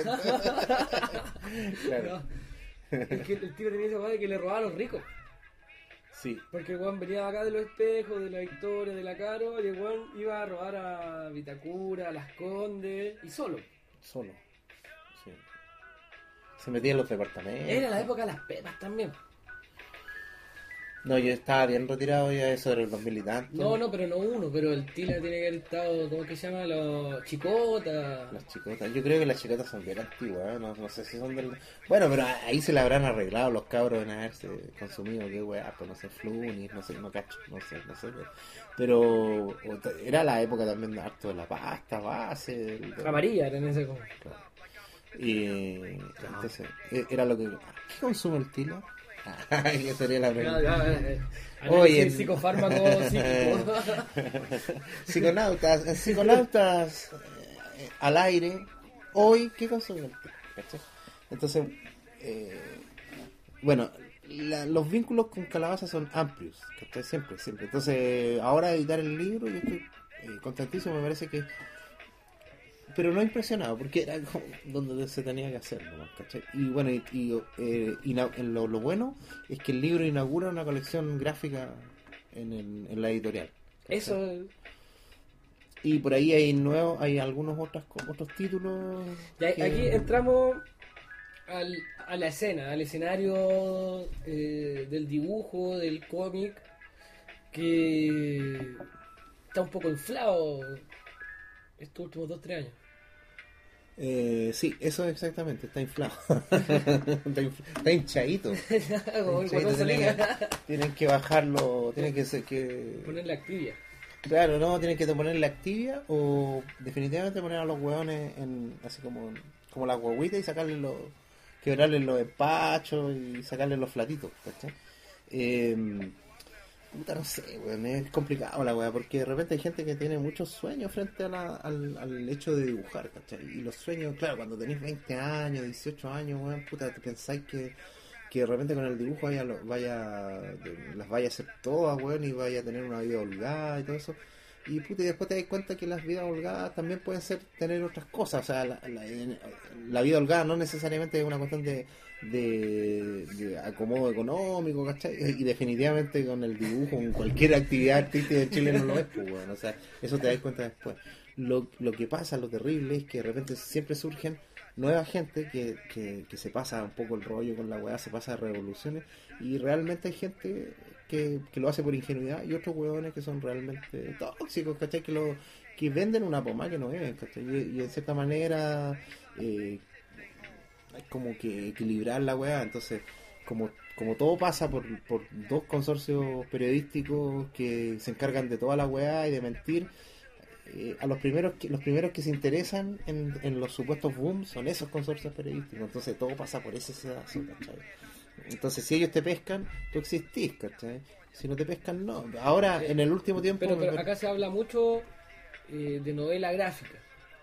Claro. No. Es que el Tila tenía esa cosa de que le robaba a los ricos. Sí, Porque el weón venía acá de los espejos, de la Victoria, de la Caro, y el weón iba a robar a Vitacura, a Las Condes, y solo. solo. Sí. Se metía en los departamentos. Era la época de las pepas también. No, yo estaba bien retirado ya, eso era el dos mil y tanto. No, no, pero no uno, pero el Tila tiene que haber estado, ¿cómo es que se llama? Los chicotas. Las chicotas, yo creo que las chicotas son bien antiguas, ¿eh? no, no sé si son del... Bueno, pero ahí se le habrán arreglado los cabros en haberse consumido, qué weá, pues no sé, Flunis, no sé, no cacho, no sé, no sé. Pero, pero era la época también de harto de la pasta, base... del- Amarilla era en ese como. Claro. Y entonces, e- era lo que... ¿Qué consume el Tila? Esa sería la Ya, pregunta. ya, eh, eh, Oye, análisis psicofármaco psíquico. Psiconautas, psiconautas eh, al aire. Hoy, ¿qué consume el Tila? ¿Cachai? Entonces, eh, bueno, la- los vínculos con Calabaza son amplios, ¿cachai? Siempre, siempre. Entonces, ahora editar el libro, yo estoy eh, contentísimo, me parece que... Pero no impresionado, porque era como donde se tenía que hacer, ¿no? ¿Cachai? Y bueno, y, y, eh, ina- en lo, lo bueno es que el libro inaugura una colección gráfica en, el- en la editorial. ¿cachai? Eso. Y por ahí hay nuevos, hay algunos otros otros títulos. Ya, que- aquí entramos al, a la escena, al escenario eh, del dibujo, del cómic, que está un poco inflado estos últimos dos tres años. Eh, sí, eso exactamente, está inflado. está, infl está hinchadito. Como el Hinchadito, botón tienen, solía. que, tienen que bajarlo, tienen que ser que... Ponerle activia. Claro, no, tienen que ponerle activia o definitivamente poner a los hueones en, así como, como las guaguitas y sacarle los, quebrarles los empachos y sacarles los flatitos, ¿cachai? Eh, puta, no sé, weón, es complicado la weá, porque de repente hay gente que tiene muchos sueños frente a la, al, al hecho de dibujar, ¿cachai? Y los sueños, claro, cuando tenéis veinte años, dieciocho años, weón, puta, te pensáis que, que de repente con el dibujo vaya, lo- vaya las vaya a hacer todas, weón, y vaya a tener una vida holgada y todo eso. Y puta, y después te das cuenta que las vidas holgadas también pueden ser tener otras cosas. O sea, la, la, la vida holgada no necesariamente es una cuestión de, de, de acomodo económico, ¿cachai? Y definitivamente con el dibujo, con cualquier actividad artística de Chile no lo es, pues, bueno. O sea, eso te das cuenta después. Lo, lo que pasa, lo terrible es que de repente siempre surgen nueva gente que, que, que se pasa un poco el rollo con la weá, se pasa de revoluciones, y realmente hay gente que, que lo hace por ingenuidad y otros hueones que son realmente tóxicos, ¿cachai? Que lo que venden una pomada que no es, ¿cachai? Y, y en cierta manera eh, hay como que equilibrar la weá, entonces como como todo pasa por, por dos consorcios periodísticos que se encargan de toda la weá y de mentir, eh, a los primeros que los primeros que se interesan en, en los supuestos booms son esos consorcios periodísticos, entonces todo pasa por ese sedazo, ¿cachai? Entonces si ellos te pescan, tú existís, ¿cachai? Si no te pescan, no. Ahora, en el último tiempo... Pero, pero me- acá se habla mucho eh, de novela gráfica.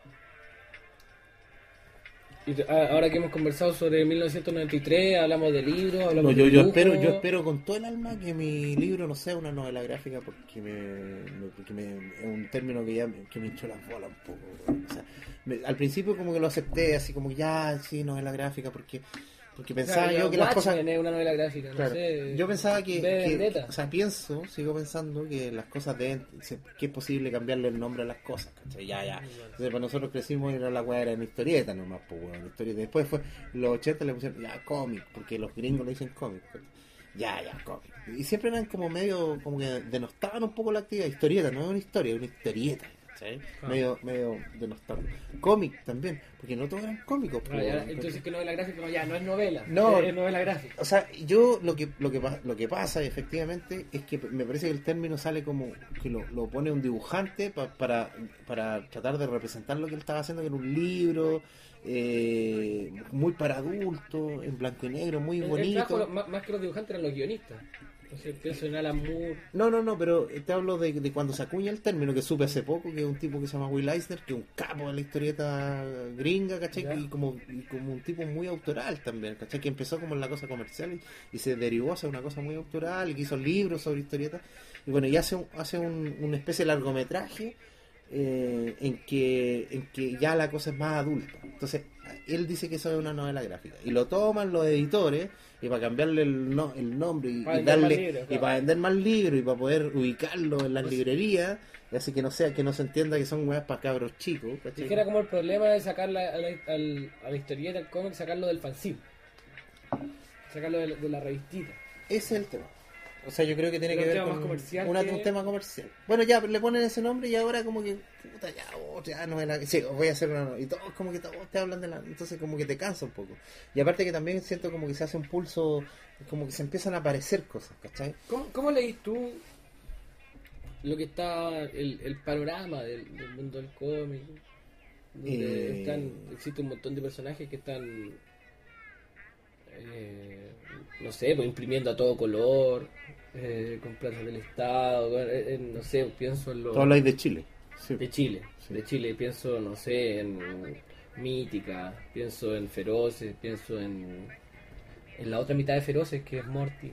Y a- ahora que hemos conversado sobre mil novecientos noventa y tres, hablamos de libros, No, hablamos yo, de yo dibujos. espero yo espero con todo el alma que mi libro no sea una novela gráfica, porque me, me- porque me- es un término que ya me, que me hinchó las bolas un poco, weón. O sea, me- al principio como que lo acepté así como ya, sí, novela gráfica, porque porque pensaba Claro, yo que las cosas... Watchmen es una novela gráfica, no Claro, sé. yo pensaba que, V de que- Vendetta. que- o sea, pienso, sigo pensando que las cosas deben, se- que es posible cambiarle el nombre a las cosas, ¿cachai? Ya, ya. Entonces, para nosotros crecimos y era la weá, era en historieta nomás, pues, weón, historieta. Después fue, los ochenta le pusieron, ya, cómic, porque los gringos le dicen cómic, ¿cachai? Ya, ya, cómic. Y siempre eran como medio, como que denostaban un poco la actividad. Historieta, no es una historia, es una historieta, ¿cachai? Ah. Medio, medio denostable. Cómic también, porque no todos eran cómicos, Ah, pues, ya, weón, entonces, ¿qué novela gráfica? No, ya, no es novela. No. es, es novela gráfica. o sea, yo lo que lo que pa- lo que pasa efectivamente es que me parece que el término sale como que lo, lo pone un dibujante pa- para para tratar de representar lo que él estaba haciendo, que era un libro eh, muy para adultos, en blanco y negro, muy El- el bonito. trabajo, más, más que los dibujantes, eran los guionistas. Entonces, pienso en Alan Moore. No, no, no, pero te hablo de, de cuando se acuña el término, que supe hace poco, que es un tipo que se llama Will Eisner, que es un capo de la historieta gringa, ¿cachai? Ya. Y como, y como un tipo muy autoral también, ¿cachai? Que empezó como en la cosa comercial y, y se derivó hacia una cosa muy autoral, y que hizo libros sobre historietas. Y bueno, y hace, un, hace un, una especie de largometraje eh, en que en que ya la cosa es más adulta. Entonces, él dice que eso es una novela gráfica. Y lo toman los editores, y para cambiarle el, no, el nombre y, Para y vender más darle libros, y claro. para vender más libros y para poder ubicarlo en las librerías, y así que no sea que no se entienda que son weas para cabros chicos, ¿cachai? Dijera como el problema de sacar a la, al- a la historieta, al cómic, sacarlo del fanzine. Sacarlo de, la- de la revistita. Ese es el tema. O sea, yo creo que tiene Pero que un ver tema con más comercial una- que- un tema comercial. Bueno, ya le ponen ese nombre y ahora como que, puta, ya, oh, ya no es la... Sí, voy a hacer una... Y todos como que todos te hablan de la... Entonces como que te cansa un poco. Y aparte que también siento como que se hace un pulso, como que se empiezan a aparecer cosas, ¿cachai? ¿Cómo, cómo leís tú lo que está, el, el panorama del, del mundo del cómic? Donde Eh. están, existe un montón de personajes que están, eh, no sé, pues imprimiendo a todo color, eh, con plata del Estado, eh, eh, no sé, pienso en Tú lo habláis de Chile. Sí. de Chile, Sí. de Chile, pienso, no sé, en Mítica, pienso en Feroces, pienso en, en la otra mitad de Feroces que es Morty.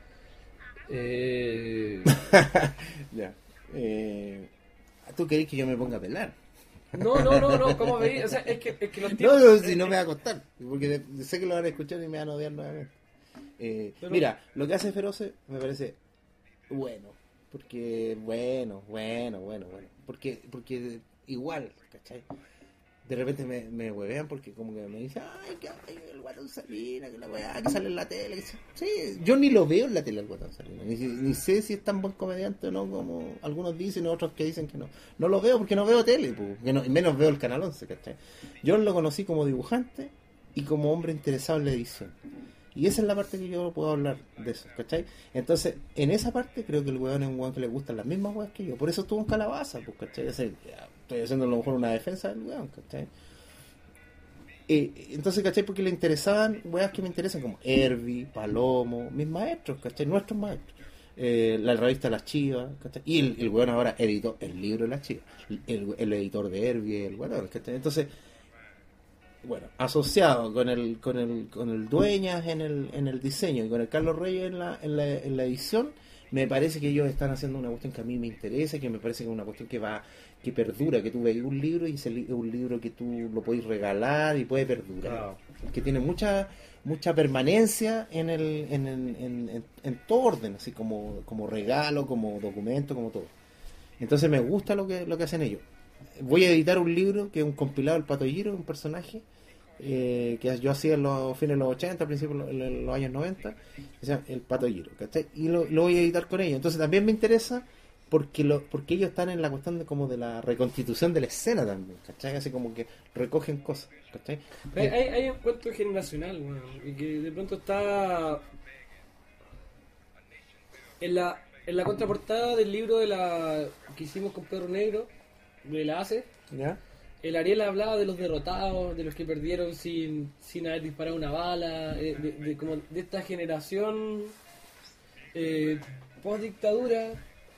Eh, Ya. Eh, ¿Tú querés que yo me ponga a pelar? no, no, no, no, ¿cómo veis? O sea, es que, es que los No, tiempos... no, si no me va a costar, porque de- sé que lo van a escuchar y me van a odiar nuevamente. Eh, Pero- Mira, lo que hace Feroce me parece bueno, porque bueno, bueno, bueno, bueno, porque porque igual, ¿cachai? de repente me, me huevean porque como que me dicen, ay, que ay, el Guatón Salinas, que la weá, que sale en la tele. Que se... Sí, yo ni lo veo en la tele el Guatón Salinas, ni, ni sé si es tan buen comediante o no, como algunos dicen, y otros que dicen que no. No lo veo porque no veo tele, pues, que no, y menos veo el Canal once, ¿cachai? Yo lo conocí como dibujante y como hombre interesado en la edición. Y esa es la parte que yo puedo hablar de eso, ¿cachai? Entonces, en esa parte creo que el weón es un weón que le gustan las mismas weas que yo. Por eso estuvo en Calabaza, pues, ¿cachai? O sea, estoy haciendo a lo mejor una defensa del weón, ¿cachai? Eh, entonces, ¿cachai? Porque le interesaban weas que me interesan, como Herbie, Palomo, mis maestros, ¿cachai? Nuestros maestros. Eh, la revista Las Chivas, ¿cachai? Y el, el weón ahora editó el libro de Las Chivas. El, el editor de Herbie, el weón, ¿cachai? Entonces... Bueno, asociado con el con el con el Dueñas en el en el diseño y con el Carlos Reyes en la, en la en la edición, me parece que ellos están haciendo una cuestión que a mí me interesa, que me parece que es una cuestión que va que perdura, que tú veis un libro y ese li- es un libro que tú lo podés regalar y puede perdurar, Claro. que tiene mucha mucha permanencia en el en, en, en, en, en todo orden, así como como regalo, como documento, como todo. Entonces me gusta lo que lo que hacen ellos. Voy a editar un libro que es un compilado del Pato Giro, un personaje eh, que yo hacía en los fines de los ochenta, principios de los, en los años noventa, que se llama El Pato Giro, ¿cachai? Y lo, lo voy a editar con ellos. Entonces también me interesa porque lo, porque ellos están en la cuestión de como de la reconstitución de la escena también, ¿cachai? Así como que recogen cosas, ¿cachai? Hay, hay, hay un cuento generacional, bueno, y que de pronto está en la, en la contraportada del libro de la que hicimos con Pedro Negro, de la A C E. ¿Ya? El Ariel hablaba de los derrotados, de los que perdieron sin, sin haber disparado una bala, eh, de, de, como de esta generación eh, post dictadura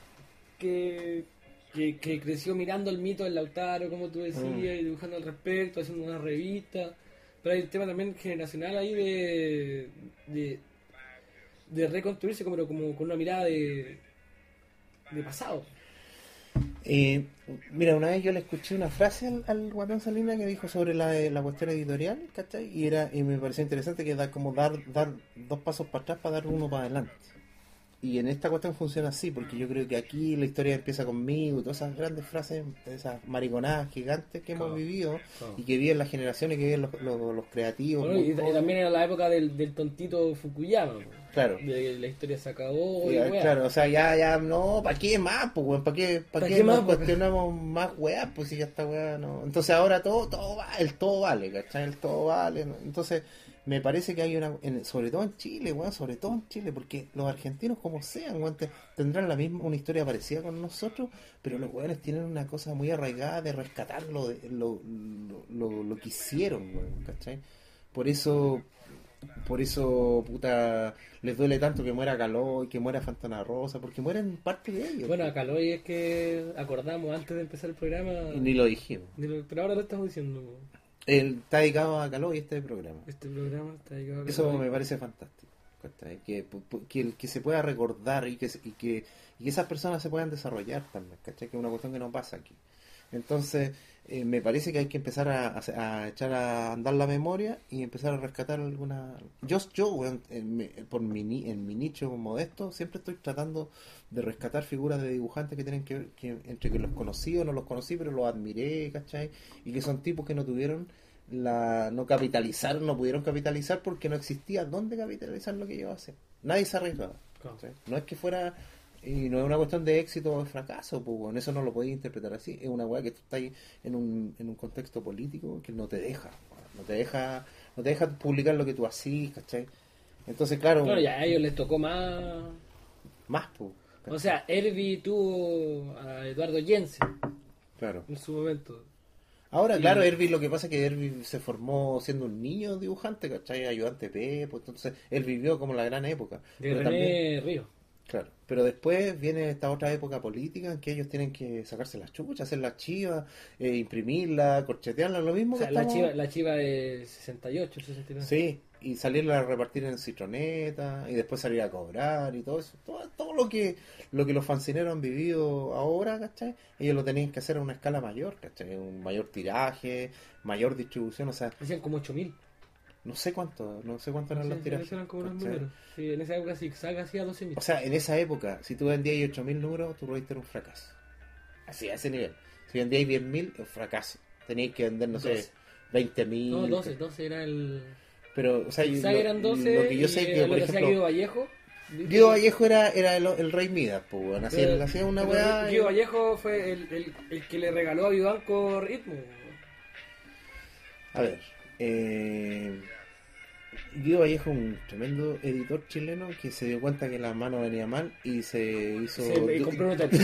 que, que, que creció mirando el mito del Lautaro, como tú decías, Mm. y dibujando al respecto, haciendo una revista. Pero hay un tema también generacional ahí de, de, de reconstruirse como, como con una mirada de, de pasado. Eh, mira, una vez yo le escuché una frase al, al Guatón Salinas que dijo sobre la, la cuestión editorial, ¿cachai? Y era y me pareció interesante que da como dar dar dos pasos para atrás para dar uno para adelante. Y en esta cuestión funciona así, porque yo creo que aquí la historia empieza conmigo y todas esas grandes frases, esas mariconadas gigantes que hemos Claro, vivido claro. y que viven las generaciones, que viven los, los, los creativos. Bueno, y, muy y también era la época del, del tontito Fukuyama, ¿no? Claro. De que la historia se acabó. Y, y weá. claro, o sea, ya, ya, no, ¿para qué más, pues, weón? ¿Para qué, para ¿Pa' qué, qué nos más, pues? cuestionamos más weas? Pues si ya está weá, no. Entonces ahora todo, todo va, el todo vale, ¿cachai? El todo vale, ¿no? Entonces, me parece que hay una, en- sobre todo en Chile, weón, sobre todo en Chile, porque los argentinos, como sean, weón, te- tendrán la misma, una historia parecida con nosotros, pero los weones tienen una cosa muy arraigada de rescatar lo, de- lo, lo, lo, lo que hicieron, weón, ¿cachai? Por eso, por eso, puta, les duele tanto que muera Caló y que muera Fontana Rosa, porque mueren parte de ellos. Bueno, a Caloi es que acordamos antes de empezar el programa. Y ni lo dijimos. de lo- pero ahora lo estamos diciendo. Él está dedicado a Caló y este programa. Este programa está dedicado a Eso Caloi. me parece fantástico. ¿Cachai? Que, que, que se pueda recordar y que, se- y que y que esas personas se puedan desarrollar también, ¿cachai? Que es una cuestión que no pasa aquí. Entonces, eh, me parece que hay que empezar a, a- a echar a andar la memoria y empezar a rescatar alguna... Yo, yo weón, en, mi- por mi, ni- en mi nicho modesto, siempre estoy tratando de rescatar figuras de dibujantes que tienen que ver, que, entre que los conocí o no los conocí, pero los admiré, ¿cachai? Y que son tipos que no tuvieron la... no capitalizaron, no pudieron capitalizar porque no existía dónde capitalizar lo que ellos hacen. Nadie se arriesgaba. Claro. ¿cachai? No es que fuera... Y no es una cuestión de éxito o de fracaso, pues, bueno, eso no lo podéis interpretar así. Es una weá que tú estás ahí en un, en un contexto político que no te deja, weón. no te deja, no te deja publicar lo que tú hacís, ¿cachai? Entonces, claro, Claro, ya a ellos les tocó más. más, pues, ¿cachai? O sea, Herbie tuvo a Eduardo Jensen Claro. en su momento. Ahora, Y- claro, Herbie, lo que pasa es que Herbie se formó siendo un niño dibujante, ¿cachai? Ayudante P, pues, entonces él vivió como la gran época. De Pero René también- Ríos. Claro, pero después viene esta otra época política en que ellos tienen que sacarse las chuchas, hacer las chivas, eh, imprimirlas, corchetearlas, lo mismo O sea, que la estamos... chiva, la chiva de sesenta y ocho, sesenta y nueve. Sí, y salirla a repartir en citroneta, y después salir a cobrar y todo eso. Todo, todo lo que lo que los fancineros han vivido ahora, ¿cachai? Ellos lo tenían que hacer a una escala mayor, ¿cachai? Un mayor tiraje, mayor distribución, o sea, Decían como ocho mil. no sé cuánto, no sé cuánto eran Sí, los tirajes. esos eran como unos ¿cachai? números. Sí, en esa época Zigzag hacía doce mil. O sea, en esa época, si tú vendías ocho mil números, tu proyecto era un fracaso. Así, a ese nivel. Si vendías diez mil, es un fracaso. Teníais que vender, no sé, doce. veinte mil. No, doce, doce era el... Pero, o sea, yo- Zigzag lo, eran doce, lo que yo sé y, es eh, que, lo por que hacía ejemplo, Guido Vallejo... Guido Vallejo era, era el, el rey Midas, pues, weón. Hacía, Pero- hacía una pero weá. Guido Vallejo fue el, el, el que le regaló a Vivanco ritmo. A ver, eh, Guido Vallejo es un tremendo editor chileno que se dio cuenta que la mano venía mal y se hizo... Se me compró un hotel.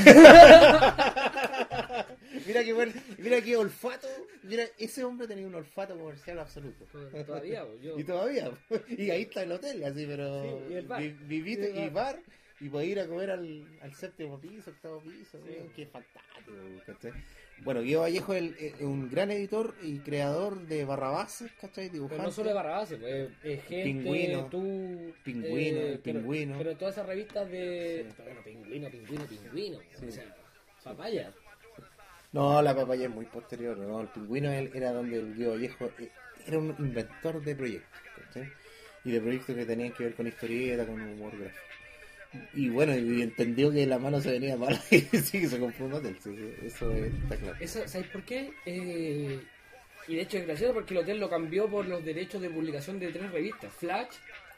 Mira qué buen, mira qué olfato. Mira, ese hombre tenía un olfato comercial absoluto. Todavía, pues, yo... Y todavía. Y ahí está el hotel, así, pero... Sí, y el bar. vi- viviste Y el y bar. Y podés ir a comer al, al séptimo piso, octavo piso. Sí. weón, qué fantástico. ¿Cachai? Bueno, Guido Vallejo es el- es un gran editor y creador de Barrabases, ¿cachai? Pero Dibujante. no solo de Barrabás, pues, eh, gente, Pingüino. tú... Pingüino, el pero- Pingüino. Pero, todas esas revistas de... Sí. Pero bueno, pingüino, pingüino, pingüino. Sí. O sea, papaya. No, la papaya es muy posterior, ¿no? El Pingüino él- era donde el Guido Vallejo eh, era un inventor de proyectos, ¿cachai? Y de proyectos que tenían que ver con historieta, con humor gráfico. Y bueno, y entendió que la mano se venía mala y sí que se compró un hotel, sí, sí, eso está claro. Eso, ¿sabes por qué? Eh, y de hecho es gracioso porque el hotel lo cambió por los derechos de publicación de tres revistas. Flash,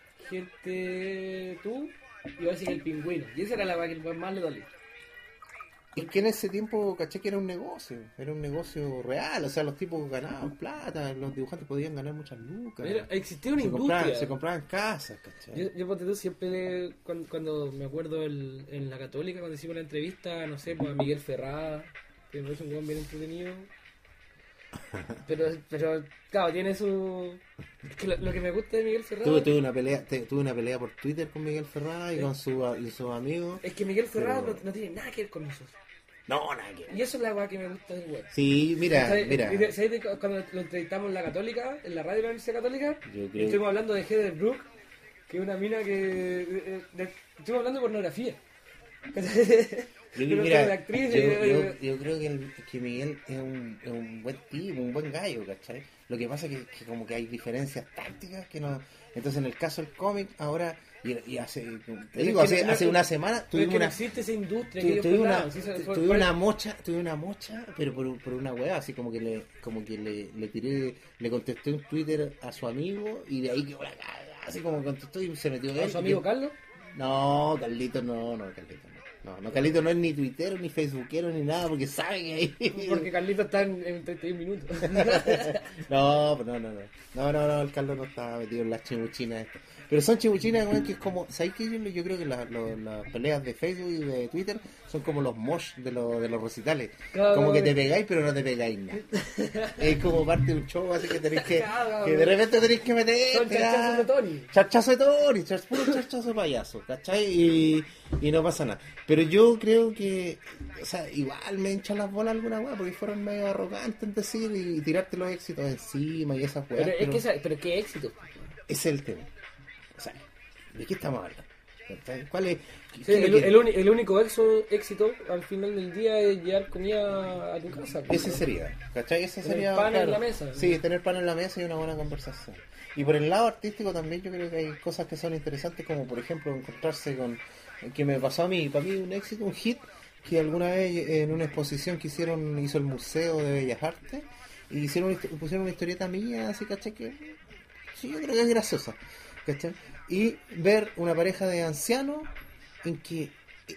Gente Tú y ahora sí que el Pingüino. Y esa era la que más le dolía. Es que en ese tiempo, caché que era un negocio, era un negocio real, o sea, los tipos ganaban plata, los dibujantes podían ganar muchas lucas. Era- existía una se compraban, industria. se compraban casas, ¿cachai? Yo, yo ponte tú, siempre cuando, cuando me acuerdo el- en la Católica, cuando hicimos la entrevista, no sé, pues a Miguel Ferrada, que me parece un buen bien entretenido. Pero, pero claro, tiene su... Es que lo, lo que me gusta de Miguel Ferrada Tuve, tuve una pelea, te- tuve una pelea por Twitter con Miguel Ferrada y ¿Eh? con su, y sus amigos. es que Miguel Ferrada Pero- no, no tiene nada que ver con nosotros. No, nada que ver. Y eso es la weá que me gusta del web. Sí, mira, ¿Sabes- mira. y de- ¿sabes de cu- cuando lo entrevistamos en la Católica, en la radio de la Universidad Católica? Yo creo- Estuvimos hablando de Heather Brooke, que es una mina que... de- de- estuvimos hablando de pornografía. Yo, Pero mira, de actriz, yo, de- yo- de- yo creo que, el- que Miguel es un, es un buen tipo, un buen gallo, ¿cachai? Lo que pasa es que, que como que hay diferencias tácticas que no... Entonces en el caso del cómic, ahora, y, y hace, te Pero digo, es que hace, no- hace no- una semana Pero es tuvimos que no una... existe esa industria tu- que ellos tuve una, fundaron, sí, se- fue- tuve fue- una mocha, tuve una mocha, pero por, por una weá, así como que le, como que le, le tiré, le contesté un Twitter a su amigo y de ahí que la caga, así como contestó y se metió ¿A él. su amigo y- Carlos? No, Carlito no, no, Carlito no. No, no, Carlito no es ni tuitero, ni facebookero, ni nada, porque sabe que ahí... Porque Carlito está en, en treinta y un minutos. No, pues no, no, no. No, no, no, el Carlos no está metido en las chimuchinas estas. Pero son chimuchinas, weón, que es como... ¿Sabes qué? Yo, yo creo que las lo- las peleas de Facebook y de Twitter son como los mosh de, los de los recitales. Claro, Como que te claro. pegáis, pero no te pegáis nada. Es como parte de un show, así que tenéis que... Claro, Que de repente tenéis que meter... Son chachazos de Tony. Charchazo de Tony, char- puro charchazo de payaso, ¿cachai? Y, y no pasa nada. Pero yo creo que, o sea, igual me hinchan las bolas alguna weá, porque fueron medio arrogantes en decir y tirarte los éxitos encima y esas weas. Pero es pero que, esa- pero qué éxito. ese es el tema. O sea, ¿de qué estamos hablando? ¿Cachai? ¿Cuál es? ¿Qué- Sí, qué es el, lo que- el uni- el único éxito, éxito al final del día es llevar comida a tu casa. Ese sería, ¿cachai? Ese Tener sería. pan en la mesa. Sí, tener pan en la mesa y una buena conversación. Y por el lado artístico también yo creo que hay cosas que son interesantes, como por ejemplo encontrarse con. Que me pasó a mí, para mí un éxito, un hit, que alguna vez en una exposición que hicieron, hizo el Museo de Bellas Artes, y hicieron una histo- pusieron una historieta mía, así, ¿cachai? Que sí, yo creo que es graciosa, ¿cachai? Y ver una pareja de ancianos en que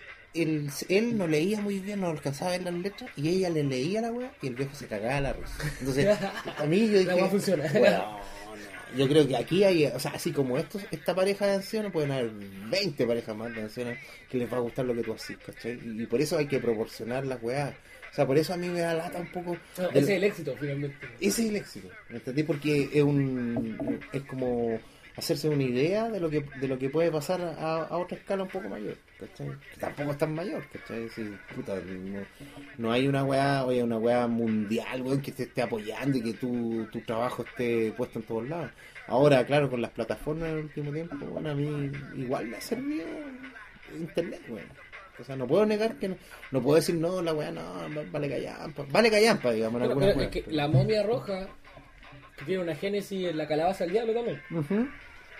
él, él no leía muy bien, no alcanzaba a ver las letras, y ella le leía la weá y el viejo se cagaba de la risa. Entonces, a mí yo dije, La weá funciona. bueno, no, yo creo que aquí hay, o sea, así como estos, esta pareja de ancianos, pueden haber veinte parejas más de ancianos que les va a gustar lo que tú haces, ¿cachai? Y, y por eso hay que proporcionar las weá. O sea, por eso a mí me da lata un poco. No, del- ese es el éxito finalmente. ese es el éxito, ¿me entendí? Porque es un es como hacerse una idea de lo que de lo que puede pasar a, a otra escala un poco mayor, ¿cachai? Que tampoco es tan mayor, ¿cachai? Sí, puta, no, no hay una weá, oye, una weá mundial, weón, que te esté apoyando y que tu, tu trabajo esté puesto en todos lados. Ahora, claro, con las plataformas en el último tiempo, bueno, a mí igual me ha servido internet, weón. O sea, no puedo negar que no, no puedo decir no, la weá no, vale callampa, vale callampa, digamos, en Pero, algunas pero es weas. que la momia roja, que tiene una génesis en la calabaza del diablo también. Ujú.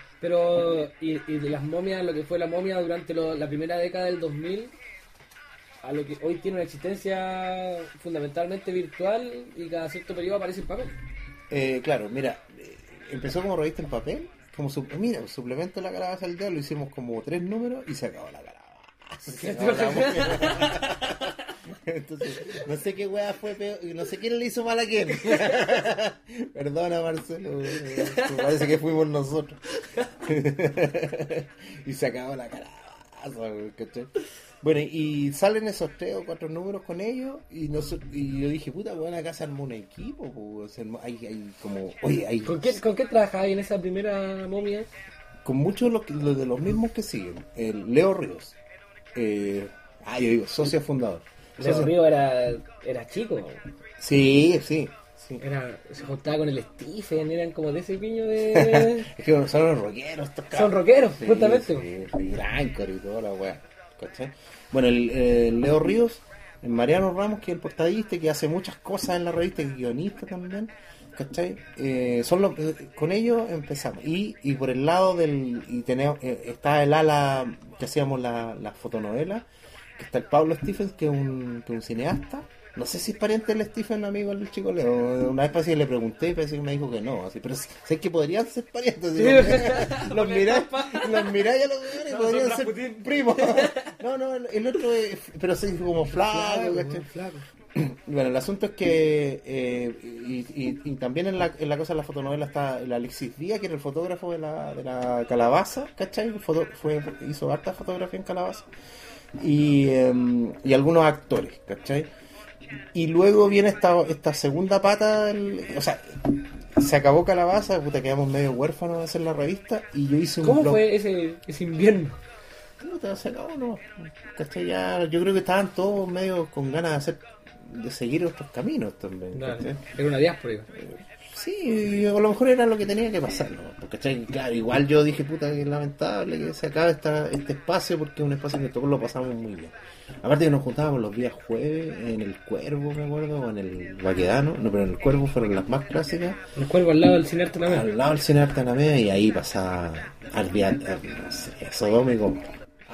Pero, y, y de las momias, lo que fue la momia durante lo- la primera década del dos mil, a lo que hoy tiene una existencia fundamentalmente virtual y cada cierto periodo aparece en papel. Eh, claro, mira, eh, empezó como revista en papel, como su, mira, suplemento de la calabaza al dedo, lo hicimos como tres números y se acabó la calabaza. Se acabó la música. Entonces, no sé qué weá fue peor, no sé quién le hizo mal a quién. Perdona, Marcelo, eh, parece que fuimos nosotros. Y se acabó la calabaza, ¿cachai? Bueno, y salen esos tres o cuatro números con ellos y, nos, y yo dije, puta, bueno, acá se armó un equipo, pues, hay, hay como, oye, hay... ¿Con qué, ¿con qué trabajas en esa primera momia? Con muchos de los, los de los mismos que siguen. El Leo Ríos, eh, ah, yo digo, socio fundador. Leo Socio... Ríos era, era chico. Sí, sí. Sí. Era, se juntaba con el Stephen, eran como de ese piño de... Es que son los rockeros estos cabros. Son rockeros, sí, justamente. Sí, sí, Rancor y toda la weá. ¿Cachai? Bueno, el, el Leo Ríos, el Mariano Ramos, que es el portadista, que hace muchas cosas en la revista, que es guionista también, ¿cachai? Eh, son los, con ellos empezamos. Y, y por el lado del... y tenemos eh, está el ala que hacíamos la, la fotonovela, que está el Pablo Stephens, que es un, que es un cineasta. No sé si es pariente del Stephen, amigo del chico Leo. Una vez así le pregunté y parece que me dijo que no. Así, pero sé que podrían ser parientes. Así, sí. Los miráis los miráis a los weones y no, podrían ser Putin. Primos. No, no, el, el otro es, pero se dijo como flaco. Flaco, flaco. Bueno, el asunto es que eh, y, y, y también en la, en la cosa de la fotonovela está el Alexis Díaz, que era el fotógrafo de la, de la Calabaza, ¿cachai? Foto, fue, hizo harta fotografía en Calabaza. Y, eh, y algunos actores, ¿cachai? Y luego viene esta esta segunda pata del, o sea, se acabó Calabaza, puta, quedamos medio huérfanos de hacer la revista y yo hice un ¿Cómo blog. fue ese, ese invierno? Puta, se acabó, no, ¿cachai? Ya, yo creo que estaban todos medio con ganas de hacer, de seguir otros caminos también, ¿cachai? Era una diáspora. Sí, a lo mejor era lo que tenía que pasar, ¿no? Porque, ¿cachai? Claro, igual yo dije, puta, que es lamentable que se acabe esta, este espacio, porque es un espacio que todos lo pasamos muy bien. Aparte que nos juntábamos los días jueves en el Cuervo, me acuerdo, o en el Baquedano, no, pero en el Cuervo fueron las más clásicas. El Cuervo al lado del Cine Arte Alameda. Al lado del Cine Arte Alameda, y ahí pasaba al día, no sé, Sodoma y Gomorra.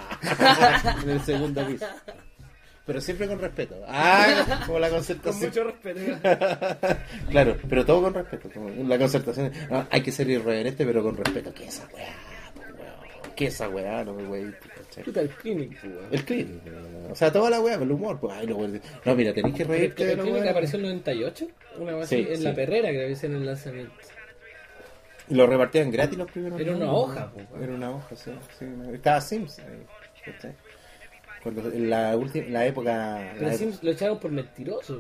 En el segundo piso. Pero siempre con respeto. Ah, como la concertación. Con mucho respeto. Claro, pero todo con respeto. Como la concertación. No, hay que ser irreverente, pero con respeto. ¿Qué esa weá? ¿Qué esa weá? No me weá. Puta, el clinic, weá. El clinic. O sea, toda la weá, el humor. Pues, ay, no, no, mira, tenéis que reírte el, de el la clinic weá. apareció en el noventa y ocho. Una vez sí, en sí. La Perrera, que había en el lanzamiento. Y lo repartían gratis los primeros. Era una hoja, pues. Era una hoja, sí. sí. Estaba Sims ahí. ¿Cachai? Cuando en la última la época pero la Sims época... lo echaron por mentiroso.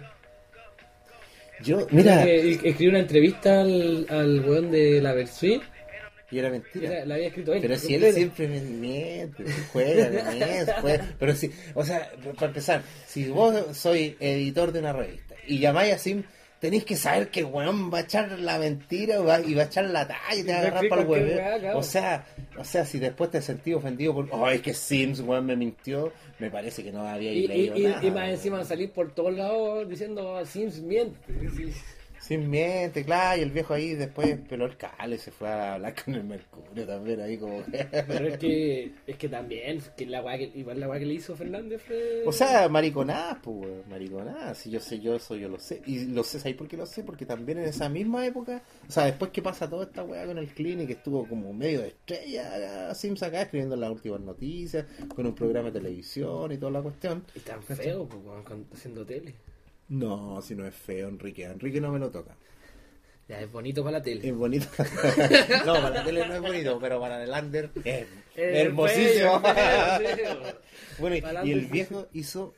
Yo mira que escribió una entrevista al, al weón de la Versuit y era mentira. Era, la había escrito él. Pero si él siempre me miente, juega, me juega. Pero si, o sea, para empezar, si vos sois editor de una revista y llamáis a Sims, tenéis que saber que el weón va a echar la mentira va, y va a echar la talla y te va a agarrar para el huevo. O sea, o sea, si después te sentís ofendido por, oh, es que Sims, weón, me mintió, me parece que no había y, leído y, nada. Y más encima salir por todos lados diciendo Sims miente. Sí. Sims miente, claro, y el viejo ahí después peló el cale, se fue a hablar con el Mercurio también ahí como que... Pero es que, es que también, que la weá que, igual la weá que le hizo Fernández fue... O sea, mariconadas, pues, mariconadas, si yo sé yo eso, yo lo sé, y lo sé, ¿sabes por qué lo sé? Porque también en esa misma época, o sea, después que pasa toda esta weá con el Clinic, estuvo como medio de estrella Sims acá, escribiendo las últimas noticias, con un programa de televisión y toda la cuestión. Y tan feo, pues, haciendo tele. No, si no es feo, Enrique. Enrique no me lo toca. Ya, es bonito para la tele. Es bonito. No, para la tele no es bonito, pero para el under es el hermosísimo. Feo, bueno, y, y el viejo hizo...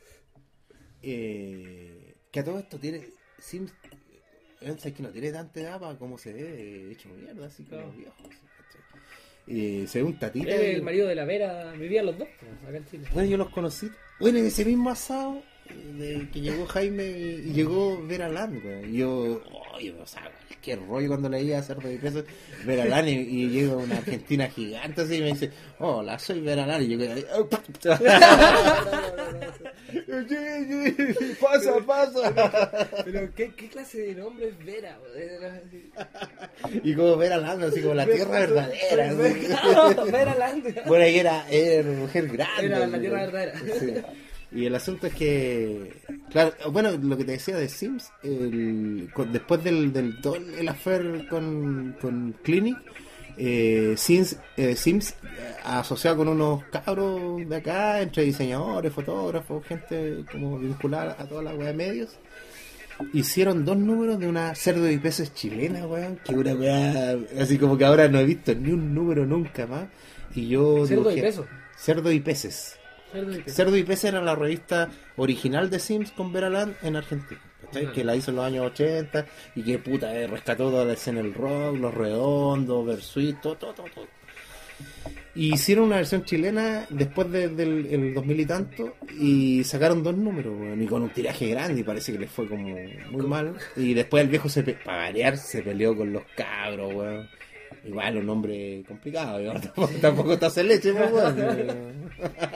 Eh, que a todo esto tiene... Sims... Es que no tiene tanta edad para cómo se ve hecho mierda, así como los viejos. Eh, según Tatita... El marido de la Vera, vivían los dos, acá en Chile. Bueno, yo los conocí. Bueno, en ese mismo asado... De que llegó Jaime y, y llegó Vera Land, güey. Y yo, oye, oh, o sea, qué rollo cuando leía hacer de pesos Vera Land y, y llega una argentina gigante así y me dice, hola, soy Vera Land. Y yo quedé, oh, pasa, pasa. Pero, ¿qué, qué clase de nombre es Vera? Y como Vera Land, así como la tierra verdadera. No, Vera Land. Bueno, ahí era, era una mujer grande. Era la tierra verdadera. Sí. Y el asunto es que, claro, bueno, lo que te decía de Sims, el, con- después del, del todo el affair con, con Clinic, eh, Sims, eh, Sims eh, asociado con unos cabros de acá, entre diseñadores, fotógrafos, gente como vinculada a toda la wea de medios, hicieron dos números de una cerdo y peces chilena, weón, que una weá, así como que ahora no he visto ni un número nunca más. Y yo Cerdo y dibujé- peso. Cerdo y peces. Cerdo y peso. Cerdo y Peces era la revista original de Sims con Veraland en Argentina, ¿cachai? Ajá. Que la hizo en los años ochenta y que puta eh, rescató toda la escena del rock, Los Redondos, Versuit, todo, todo, todo, todo. Y hicieron una versión chilena después de- del el dos mil y tanto y sacaron dos números, weón, y con un tiraje grande y parece que les fue como muy mal. Y después el viejo, se pe- para variar, se peleó con los cabros, weón. Igual un hombre complicado, weón. Tampoco, tampoco te hace leche, pues, weón.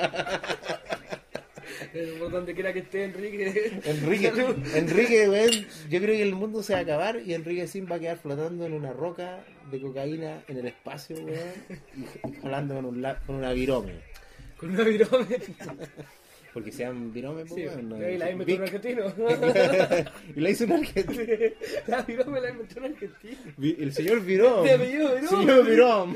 Lo importante que era que esté Enrique. Enrique, Enrique, weón, yo creo que el mundo se va a acabar y Enrique Sim va a quedar flotando en una roca de cocaína en el espacio, weón, y, y jalando con, un la- con una virome. Con una virome. Porque sean virome, pues, Sí, weón. no- y la inventó un Vic. argentino. Y la hizo un argentino. La virome la inventó un argentino. Vi- El señor Virón. De apellido Virón. Señor Virón.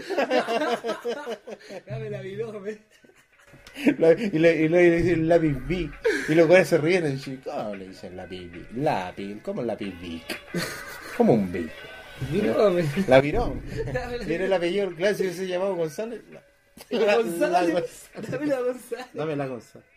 Dame la virome. La- y, le, y le dicen lápiz Vic. Y los güeyes se ríen en Chicago. Le dicen lápiz Vic. Lápiz. ¿Cómo lápiz Vic? ¿Cómo un Vic? Virome. La Virón. Dame la Y era el apellido clásico, se llamaba González. La, La la- González. la González. Dame la González. Dame la González.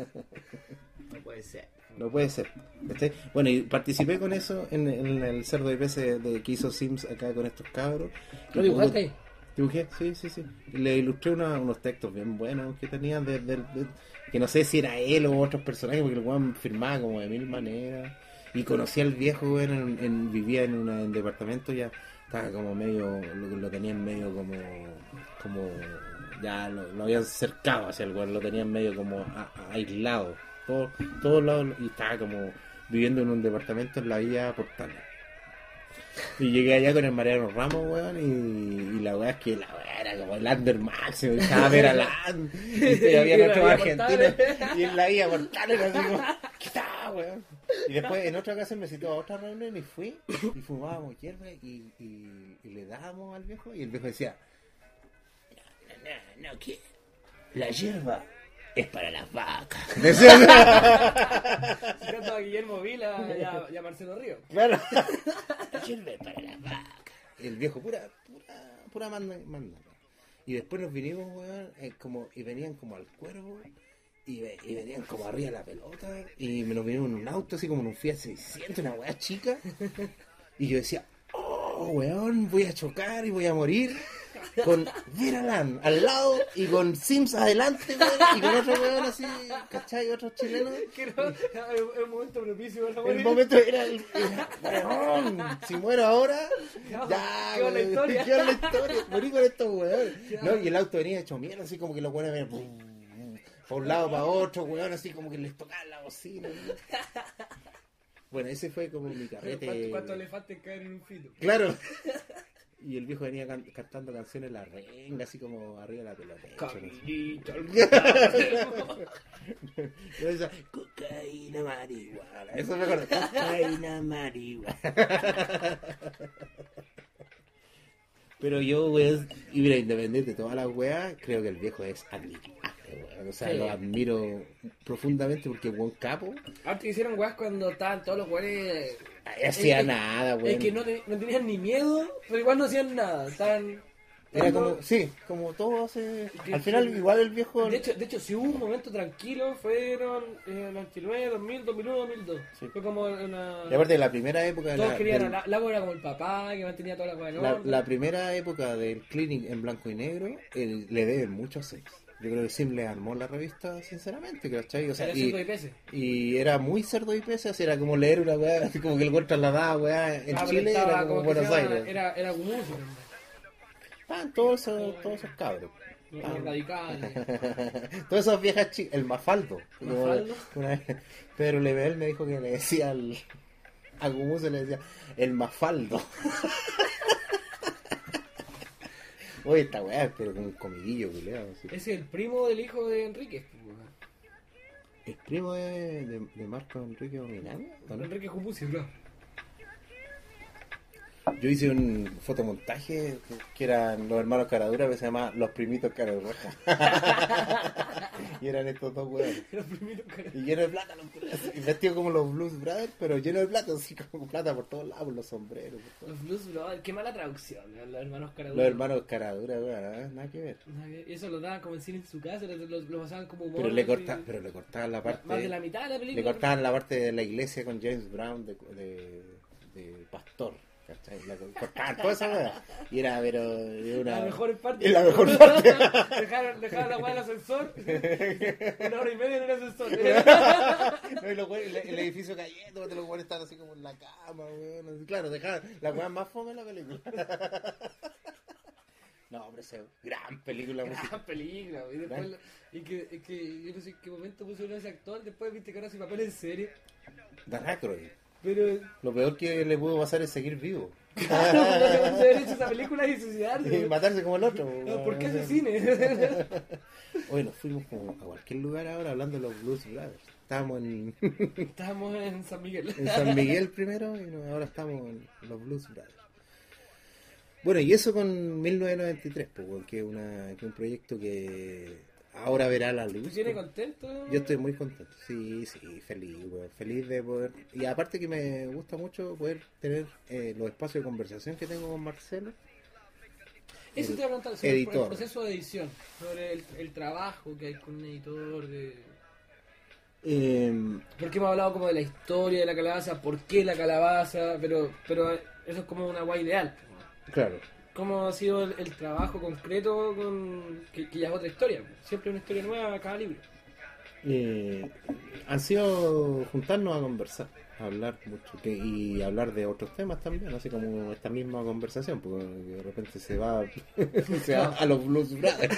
No puede ser. No puede ser. ¿Cachai? Bueno, y participé con eso en, en el cerdo de peces de que hizo Sims acá con estos cabros. ¿Lo dibujaste ahí? Dibujé, sí, sí, sí. Y le ilustré una- unos textos bien buenos que tenía de, de- de- que no sé si era él o otros personajes, porque el weón firmaba como de mil maneras. Y conocí al viejo, weón, en, en- vivía en un departamento, ya estaba como medio, lo, lo tenían medio como, como, ya lo, lo habían cercado hacia el weón, lo tenían medio como a- a- aislado. Todo, todos lados, y estaba como viviendo en un departamento en la vía Portales. Y llegué allá con el Mariano Ramos, weón, y, y la weá es que la weá era como el under máximo, y estaba a ver a Land, y había Y en la nuestros vía argentinos, Portales. y en la vía Portales, así como, ¿qué está, weón? Y después en otra ocasión me citó a otra reunión y fui, y fumábamos hierba, y, y, y le dábamos al viejo, y el viejo decía, no, no, no, que la hierba es para las vacas. Decía, Citando a Guillermo Vila y a, y a Marcelo Río. claro, la hierba es para las vacas. El viejo, pura, pura, pura manda, manda. Y después nos vinimos, weón, eh, como, y venían como al cuervo, y, ve- y venían como arriba de la pelota, y me nos vinimos en un auto, así como en un Fiat seiscientos, una weá chica, y yo decía, oh, weón, voy a chocar y voy a morir, con Veraland al lado, y con Sims adelante, weón, y con otro weón así, ¿cachai? Otros chilenos. Que no, es un momento propicio para El morir. momento era el, el- weón, si muero ahora, Ya, ya, quedó la weón, historia. quedó la historia, morí con estos weón. Ya. No, y el auto venía hecho mierda, así como que los weones venían pum, por un lado para otro, weón, así como que les tocaba la bocina. ¿no? Bueno, ese fue como mi carrete. ¿Cuánto, cuánto elefantes caen en un fito? Claro. Y el viejo venía can- cantando canciones la renga, así como arriba de la pelota. Caminito al Yo decía, cocaína marihuana. Eso me acuerdo. Cocaína marihuana. Pero yo, weón, y mira, independiente de todas las weas, creo que el viejo es admirable, weón. O sea, Sí. lo admiro profundamente porque es buen capo. Antes hicieron weas cuando estaban todos los weones. Ahí hacía Es- nada, weón. Es que no, te- no tenían ni miedo, pero igual no hacían nada. Estaban. Era como, sí, como todo hace... Al final, igual el viejo... De hecho, de hecho, si hubo un momento tranquilo, fueron en el noventa y nueve, dos mil, dos mil uno, dos mil dos. Sí. Fue como una. Y aparte de la primera época... de Todos la, querían. del- La, Lago era como el papá que mantenía toda la weá en la, orden. la primera época del Clinic en blanco y negro, eh, le deben mucho a Sex. Yo creo que Sim le armó la revista, sinceramente, ¿cachai? O sea, Era y, cerdo y peces. y era muy cerdo y peces, así era como leer una weá, así como que el weón trasladaba weá en Ah, pero Chile, estaba era como que Buenos se llama- Aires. Era, era como música. Estaban todos esos, todos esos cabros. Los Ah. radicales. Todas esas viejas chicas, el Mafaldo. Como ¿Mafaldo? una vez Pedro Lebel me dijo que le decía al a Gumú se le decía el Mafaldo. Oye, esta weá, pero con un comidillo, culiao. así. Ese es el primo del hijo de Enrique. ¿El primo de, de, de Marco Enrique Dominani? ¿O no? Enrique Jumusi, bro. Yo hice un fotomontaje que eran los hermanos Caradura, que se llamaba Los Primitos Caradura. Y eran estos dos huevos. Los primitos caras. Y lleno de plata, los- y vestido como los Blues Brothers, pero lleno de plata, así como plata por todos lados, por los sombreros. Por todo. Los Blues Brothers, qué mala traducción, ¿no? Los hermanos Caradura. Los hermanos Caradura, weón, ¿eh? Nada que ver. Y eso lo daban como en cine en su casa, lo, lo, lo pasaban como humor. Pero le, así. corta, pero le cortaban la parte. Más de la mitad de la Le película. cortaban la parte de la iglesia con James Brown de, de, de pastor. ¿Cachai? La cortaban toda esa weá. Y era, pero. Era una, La mejor parte. Es la mejor parte. dejaron, dejaron la weá en el ascensor. Una hora y media en el ascensor. No, y los güeyes- el, el edificio cayendo, los güeyes estaban así como en la cama, weón. Claro, dejaban la weá más fome en la película. No, hombre, esa gran película musical. Gran película, y después Gran. lo- y que, y que yo no sé en qué momento pusieron a ese actor, después viste que ahora hace papel en serie. Dan Aykroyd. Pero Lo peor que le pudo pasar es seguir vivo. claro, no se haber hecho esa película y suicidarse. Y matarse como el otro. No, ¿por qué hace weón. cine? Oye, nos fuimos como a cualquier lugar ahora hablando de los Blues Brothers. Estábamos en, Estábamos en San Miguel. en San Miguel primero y no- ahora estamos en los Blues Brothers. Bueno, y eso con mil novecientos noventa y tres, pues, weón, que es una, que es un proyecto que ahora verá la luz. ¿Tú tienes contento? Yo estoy muy contento, sí, sí, feliz, weón, feliz de poder, y aparte que me gusta mucho poder tener eh, los espacios de conversación que tengo con Marcelo. Eso el te voy a preguntar sobre el- editor. el proceso de edición, sobre el, el trabajo que hay con un editor, de... Eh, Porque hemos hablado como de la historia de la calabaza, por qué la calabaza, pero pero eso es como una guay ideal. claro, ¿Cómo ha sido el, el trabajo concreto con que, que ya es otra historia? Siempre una historia nueva cada libro. eh, han sido juntarnos a conversar, a hablar mucho, que, y hablar de otros temas también, así como esta misma conversación, porque de repente se va, se va a los Blues Brothers.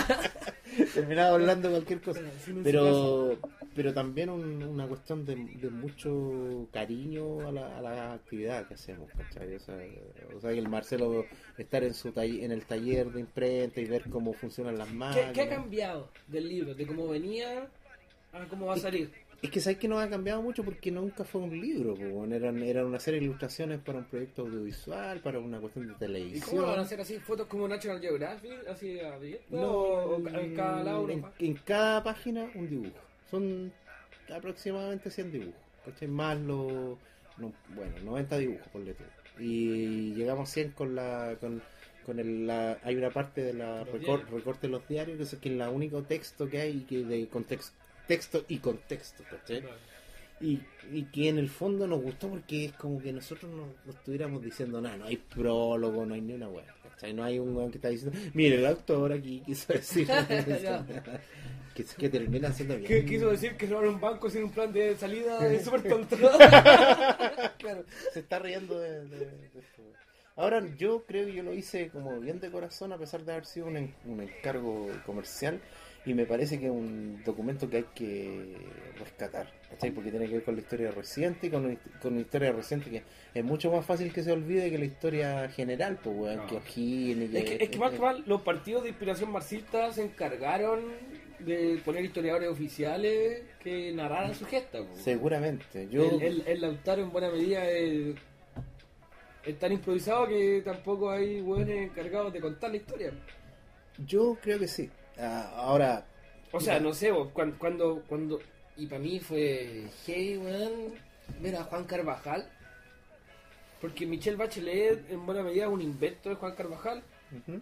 Terminaba hablando cualquier cosa. Pero pero también un- una cuestión de, de mucho cariño a la, a la actividad que hacemos, ¿cachai? O sea, o sea, que el Marcelo estar en su taller, en el taller de imprenta y ver cómo funcionan las ¿Qué, máquinas. qué ha cambiado del libro? ¿De cómo venía a cómo va a salir? Es que sabes que no ha cambiado mucho porque nunca fue un libro, po, weón. eran, eran una serie de ilustraciones para un proyecto audiovisual, para una cuestión de ¿Y cómo lo van a televisión. hacer así? ¿Fotos como National Geographic? ¿Así abiertas? No, ¿O o en cada lado en, uno más? en cada página un dibujo. Son aproximadamente cien dibujos, ¿cachai? Más los, no, bueno, noventa dibujos, ponle tú. Y llegamos a cien con la... Con, con el, la, hay una parte de la Los recor, diarios. recorte de los diarios que es, que es el único texto que hay que de contexto, texto y contexto, ¿cachai? Y, y que en el fondo nos gustó porque es como que nosotros no, no estuviéramos diciendo nada, no hay prólogo, no hay ni una weá, ¿cachai? No hay un weón que está diciendo, mire, el autor aquí quiso decir Ya. que, que termina siendo bien. ¿Qué quiso decir que robar un banco sin un plan de salida es súper tonto? Claro, se está riendo de, de- de esto. Ahora, yo creo que yo lo hice como bien de corazón, a pesar de haber sido un, en- un encargo comercial, y me parece que es un documento que hay que rescatar, ¿cachai? Porque tiene que ver con la historia reciente y con, una hist- con una historia reciente que es mucho más fácil que se olvide que la historia general, pues, weón, No. que O'Higgins y que... Es que, es que más que mal, los partidos de inspiración marxista se encargaron de poner historiadores oficiales que narraran su gesta. po. Seguramente, yo... El, el, el Lautaro en buena medida es, es tan improvisado que tampoco hay hueones encargados de contar la historia. Yo creo que sí. Ah, ahora, O sea, no sé, vos, cuando, cuando, cuando y para mí fue hey, weón, ver a Juan Carvajal, porque Michelle Bachelet en buena medida es un invento de Juan Carvajal, ujú,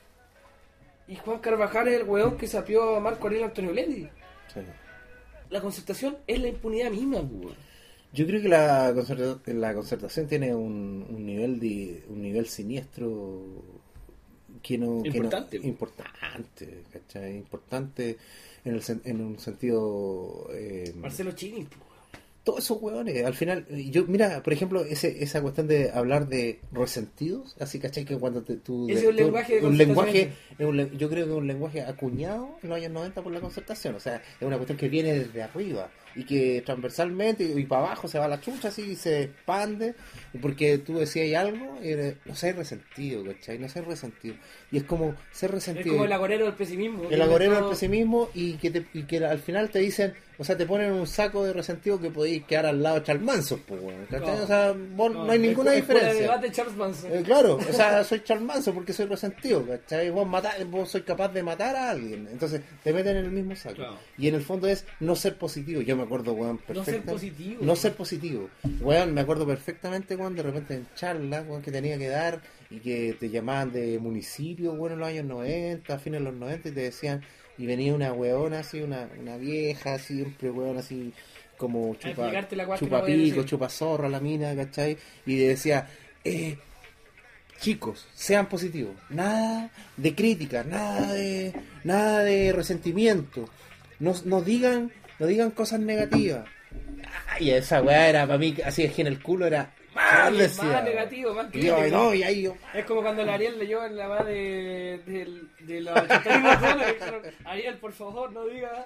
y Juan Carvajal es el weón que sapió a Marco Aurelio Antonio Leti. sí. La concertación es la impunidad misma, weón. Yo creo que la, concerta- la concertación tiene un, un nivel de un nivel siniestro que no que no- Importante. importante, ¿cachai? Importante en el sen- en un sentido eh, Marcelo Chini, po, weón. todos esos hueones, al final, yo, mira, por ejemplo, ese, esa cuestión de hablar de resentidos, así, ¿cachai? Que cuando te, tú... Ese de- es un tú- lenguaje de un lenguaje, concertación. es un len- yo creo que es un lenguaje acuñado en los años noventa por la concertación, o sea, es una cuestión que viene desde arriba, y que transversalmente y, y para abajo se va la chucha así y se expande, y porque tú decías algo y eres, no sé, resentido, ¿cachai? No sé, resentido. Y es como ser resentido. Es como el agorero del pesimismo. El agorero del pesimismo y que, te, y que al final te dicen, o sea, te ponen un saco de resentido que podéis quedar al lado de Charles Manson, pues, bueno, ¿cachai? No, o sea, vos, no, no hay ninguna es, diferencia. Es debate Charles Manson. Eh, claro, o sea, soy Charles Manson porque soy resentido, ¿cachai? Vos, mata, vos sois capaz de matar a alguien, entonces te meten en el mismo saco. Claro. Y en el fondo es no ser positivo. Yo me acuerdo, weón, perfectamente. No ser positivo. No ser positivo. Weón, me acuerdo perfectamente, weón, de repente en charlas, weón, que tenía que dar y que te llamaban de municipio, weón, en los años noventa, a fines de los noventa, y te decían, y venía una weona así, una, una vieja, siempre, weón, así como chupa, chupa pico, chupa zorra la mina, ¿cachai? Y decía, eh, chicos, sean positivos, nada de crítica, nada de nada de resentimiento, no, no digan no digan cosas negativas. Y esa weá era para mí, así es que en el culo era más, decía, más negativo, más crítico. Y yo, no, y ahí yo, es como cuando el Ariel leyó en la va de, de, de los ochenta y nueve le dijeron, Ariel, por favor, no diga.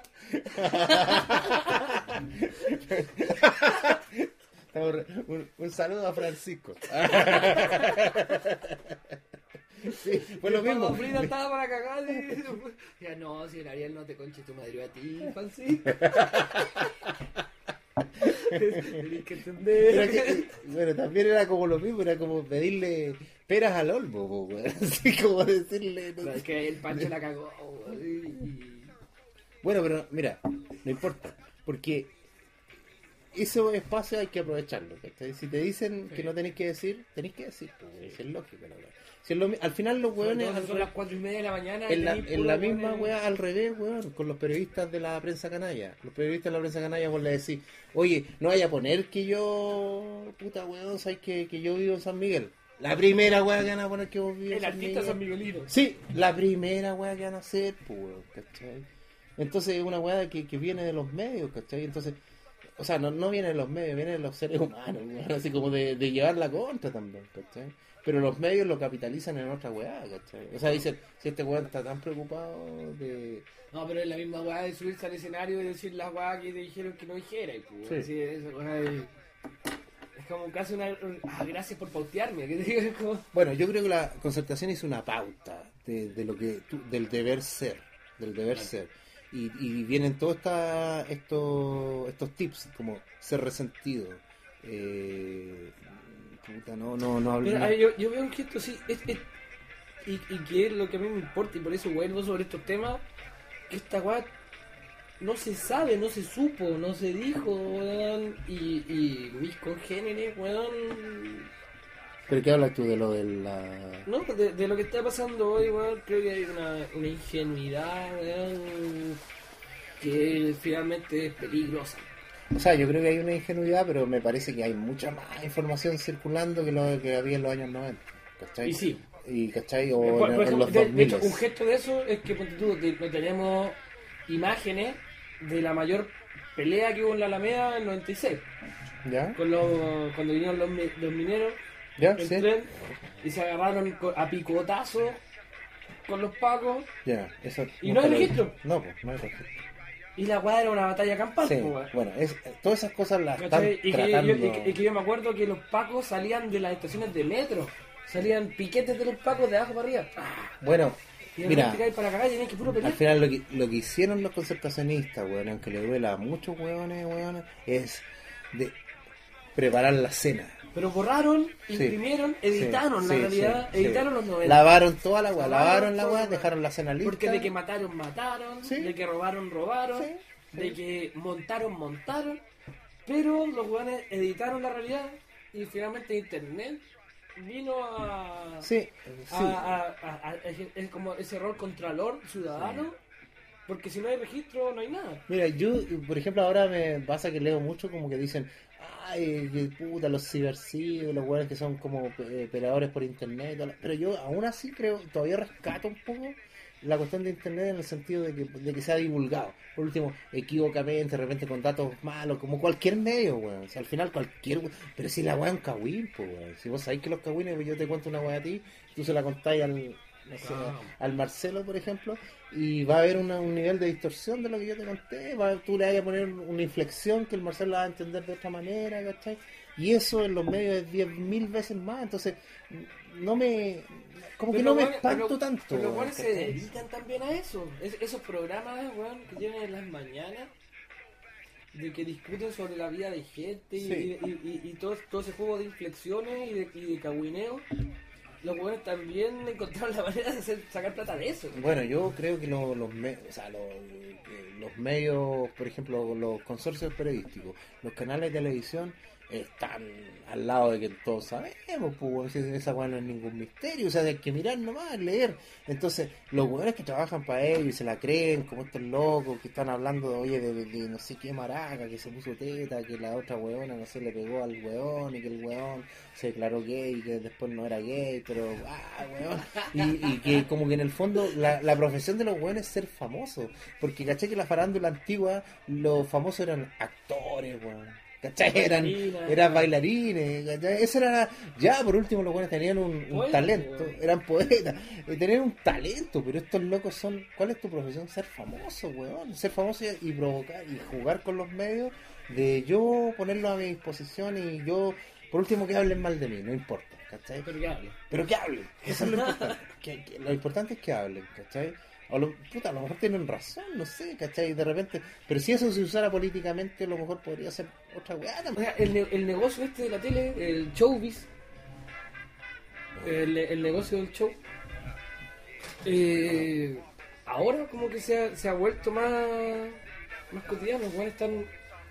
un, un saludo a Francisco. Sí, fue lo mismo. Frida estaba para cagar y ya no, si el Ariel no te conche tu madre a ti, Francisco. Tienes que entender. Que, bueno, también era como lo mismo, era como pedirle peras al olmo, po, así como decirle. No, no, es que el Pancho la cagó. Y... Bueno, pero mira, no importa, porque ese espacio hay que aprovecharlo, ¿cachai? Si te dicen sí. que no tenés que decir, tenés que decir, pues, sí. Es lógico, la verdad. Si es lo, al final los hueones... Son re... las cuatro y media de la mañana... En la, en la misma hueá al revés, hueón, con los periodistas de la prensa canalla. Los periodistas de la prensa canalla vos le decís, oye, no vaya a poner que yo... Puta hueón, sabes que, que yo vivo en San Miguel. La primera hueá que van a poner que vos vivís en San Miguel. El artista San Miguelino. Sí, la primera hueá que van a hacer, pues, ¿cachai? Entonces es una hueá que, que viene de los medios, ¿cachai? Entonces... O sea, no, no viene de los medios, viene de los seres humanos, ¿no? Así como de, de llevar la contra también, ¿cachai? Pero los medios lo capitalizan en otra weá, ¿cachai? O sea, dicen, si este weón está tan preocupado de... No, pero es la misma weá de subirse al escenario y decir las weá que te dijeron que no dijera, y pues, sí. Así, esa weá es... es como casi una... Ah, gracias por pautearme, ¿qué te digo? Es como... Bueno, yo creo que la Concertación hizo una pauta de, de lo que tú, del deber ser, del deber claro. ser. Y, y vienen todos esta, estos estos tips como ser resentido, eh, puta, no no no hablo. Pero, yo, yo veo un gesto sí es, es, y, y que es lo que a mí me importa y por eso vuelvo sobre estos temas, que esta weá no se sabe, no se supo, no se dijo, weón, y, y mis congéneres, weón. ¿Pero qué hablas tú de lo de la...? No, de, de lo que está pasando hoy, weón, creo que hay una, una ingenuidad, weón, que finalmente es peligrosa. O sea, yo creo que hay una ingenuidad, pero me parece que hay mucha más información circulando que lo que había en los años noventa, ¿cachai? Y sí. Y, ¿cachai? O por, en, por ejemplo, en los de, dos mil. De hecho, un gesto de eso es que, ponte tú, de, no tenemos imágenes de la mayor pelea que hubo en la Alameda en el noventa y seis. ¿Ya? Con los, cuando vinieron los, los mineros. ¿Ya? El Sí. tren, y se agarraron a picotazos con los pacos. Ya, eso. ¿Y no hay registro? No, pues, no hay registro. Y la weá era una batalla campal, sí, pues, bueno, es, todas esas cosas las ¿cachai? están Y que, tratando... yo, y, que, y que yo me acuerdo que los pacos salían de las estaciones de metro. Salían piquetes de los pacos de abajo para arriba. Bueno, y mira, para la calle, que puro al final lo que, lo que hicieron los concertacionistas, weón, aunque le duela a muchos weones, weones, es de preparar la cena. Pero borraron, imprimieron, sí, editaron sí, la sí, realidad, sí, editaron sí. los noventa. Lavaron toda la weá, lavaron la weá, dejaron la cena lista. Porque de que mataron, mataron, sí. de que robaron, robaron, sí, sí. de que montaron, montaron. Pero los weones editaron la realidad y finalmente internet vino a... Sí, sí. A, a, a, a, es como ese rol contralor ciudadano. Sí. Porque si no hay registro, no hay nada. Mira, yo, por ejemplo, ahora me pasa que leo mucho como que dicen, ay, que puta, los cibercidos, los weones que son como eh, peleadores por internet, pero yo aún así creo, todavía rescato un poco la cuestión de internet en el sentido de que, de que se ha divulgado, por último, equivocamente, de repente con datos malos, como cualquier medio, weón, o sea, al final cualquier, pero si la weá es un cagüín, pues, weón, si vos sabés que los cagüines, yo te cuento una weá a ti, tú se la contáis al... no sé, al Marcelo, por ejemplo, y va a haber una, un nivel de distorsión de lo que yo te conté, va, tú le vas a poner una inflexión que el Marcelo la va a entender de otra manera, ¿cachai? Y eso en los medios es diez mil veces más, entonces no me... como que Pero no me bueno, espanto pero- tanto. Pero los weón, buenos se ¿cachai? dedican también a eso. Es- esos programas, weón, que tienen en las mañanas, de que discuten sobre la vida de gente y, Sí. y, y- y todo, todo ese juego de inflexiones y de, y de cagüineo. Los buenos también encontraron la manera de hacer- sacar plata de eso. Bueno, yo creo que lo- los, me- o sea, lo- que los medios, por ejemplo, los consorcios periodísticos, los canales de televisión, están al lado de que todos sabemos, pues, si esa weá no es ningún misterio, o sea, hay que mirar nomás, leer. Entonces, los weones que trabajan para ellos y se la creen, como estos locos que están hablando de, oye, de, de- de no sé qué maraca, que se puso teta, que la otra weona, no sé, le pegó al weón y que el weón se declaró gay y que después no era gay, pero, ah, weón. Y, y que como que en el fondo la, la profesión de los weones es ser famoso, porque caché que la farándula antigua, los famosos eran actores, weón. ¿Cachai? Eran, Bailarinas. eran bailarines, ¿cachai? Eso era, ya por último los buenos tenían un, un Poetas, talento, weón. eran poetas, y tenían un talento, pero estos locos son, ¿cuál es tu profesión? Ser famoso, weón, ser famoso y, y provocar, y jugar con los medios, de yo ponerlos a mi disposición y yo, por último que hablen mal de mí, no importa, ¿cachai? Pero que hable. Pero que hablen, eso es lo importante, que, que- lo importante es que hablen, ¿cachai? O lo, puta, a lo mejor tienen razón, no sé, ¿cachai? De repente, pero si eso se usara políticamente, a lo mejor podría ser otra weá O también. sea, el, ne- el negocio este de la tele, el showbiz, el, el negocio del show, eh, ahora como que se ha, se ha vuelto más, más cotidiano. Los buenos están...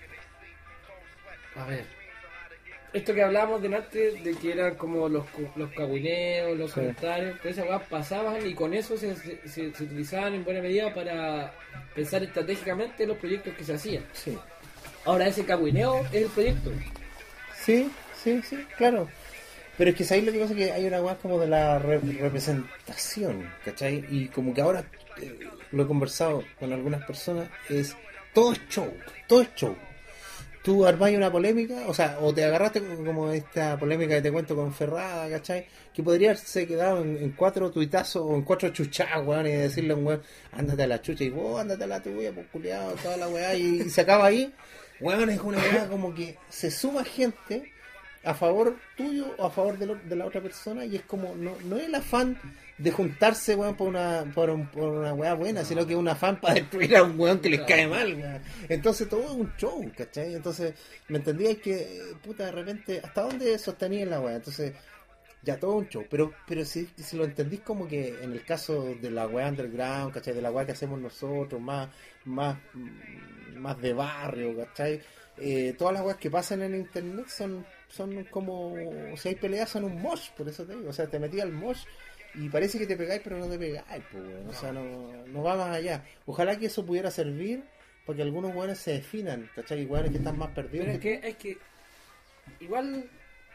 A ver, esto que hablábamos delante de que eran como los, cu- los cagüineos, los Sí. comentarios, todas esas weas pasaban y con eso se, se, se- se utilizaban en buena medida para pensar estratégicamente los proyectos que se hacían. Sí. Ahora ese cagüineo es el proyecto. Sí, sí, sí, claro. Pero es que sabéis lo que pasa, que hay una weá como de la re- representación, ¿cachai? Y como que ahora eh, lo he conversado con algunas personas, es todo es show, todo es show. Tú armáis una polémica, o sea, o te agarraste como esta polémica que te cuento con Ferrada, ¿cachai? Que podría haberse quedado en, en cuatro tuitazos o en cuatro chuchadas, weón, y decirle a un weón, ándate a la chucha, y vos ándate a la tuya, pues culiado, toda la weá, y, y se acaba ahí. Weón, es una weá como que se suma gente a favor tuyo o a favor de, lo- de la otra persona, y es como, no, no es el afán de juntarse, weón, por una, por, un- por una weá buena, sino que es un afán para destruir a un weón que les cae mal, weón. Entonces todo es un show, ¿cachai? Entonces, ¿me entendíais que, eh, puta, de repente, hasta dónde sostenían la weá? Entonces, ya todo un show, pero pero si, si lo entendís como que en el caso de la weá underground, ¿cachai? De la weá que hacemos nosotros, más, más, mm, más de barrio, ¿cachai? Eh, todas las weas que pasan en internet son, son como, si hay peleas son un mosh, por eso te digo, o sea, te metí al mosh y parece que te pegáis pero no te pegáis, pues, weón. O sea, no, no va más allá. Ojalá que eso pudiera servir para que algunos weones se definan, ¿cachai? Y weones que están más perdidos. Pero es que, es que igual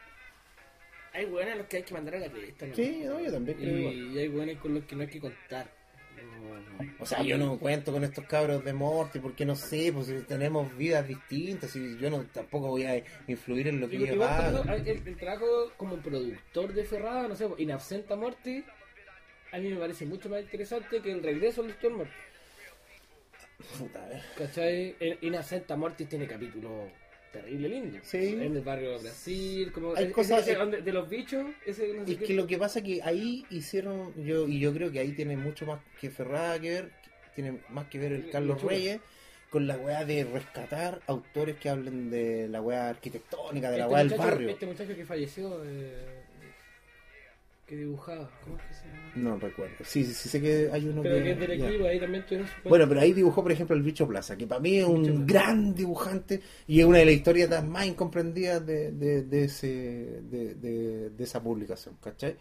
hay hueones a los que hay que mandar a la cresta, ¿no? Sí, no, yo también creo igual. Y hay hueones con los que no hay que contar. O sea, yo no cuento con estos cabros de Morty porque no sé, pues si tenemos vidas distintas y yo no tampoco voy a influir en lo que Igual, ellos por hagan. ejemplo, el, el trabajo como productor de Ferrada, no sé, In Absenta Morty, a mí me parece mucho más interesante que el regreso del doctor Morty. Puta, eh. ¿Cachai? En In Absenta Morty tiene capítulos terrible lindo. Sí. En el barrio de Brasil, como Hay ese- cosas- ese donde- de los bichos, ese no sé Es qué. que lo que pasa es que ahí hicieron, yo y yo creo que ahí tiene mucho más que Ferrada que ver, tiene más que ver el Carlos Lechuga. Reyes con la weá de rescatar autores que hablen de la weá arquitectónica, de la Este weá del muchacho- barrio. Este muchacho que falleció, eh, que dibujaba, ¿cómo es que se llama? No recuerdo. Sí, sí, sí sé que hay uno Pero que... que es del ya. equipo, ahí también tuvieron su Bueno, pero ahí dibujó, por ejemplo, el Bicho Plaza, que para mí es Bicho un Plaza. gran dibujante y es una de las historias más incomprendidas de, de, de, ese, de, de, de esa publicación, ¿cachai?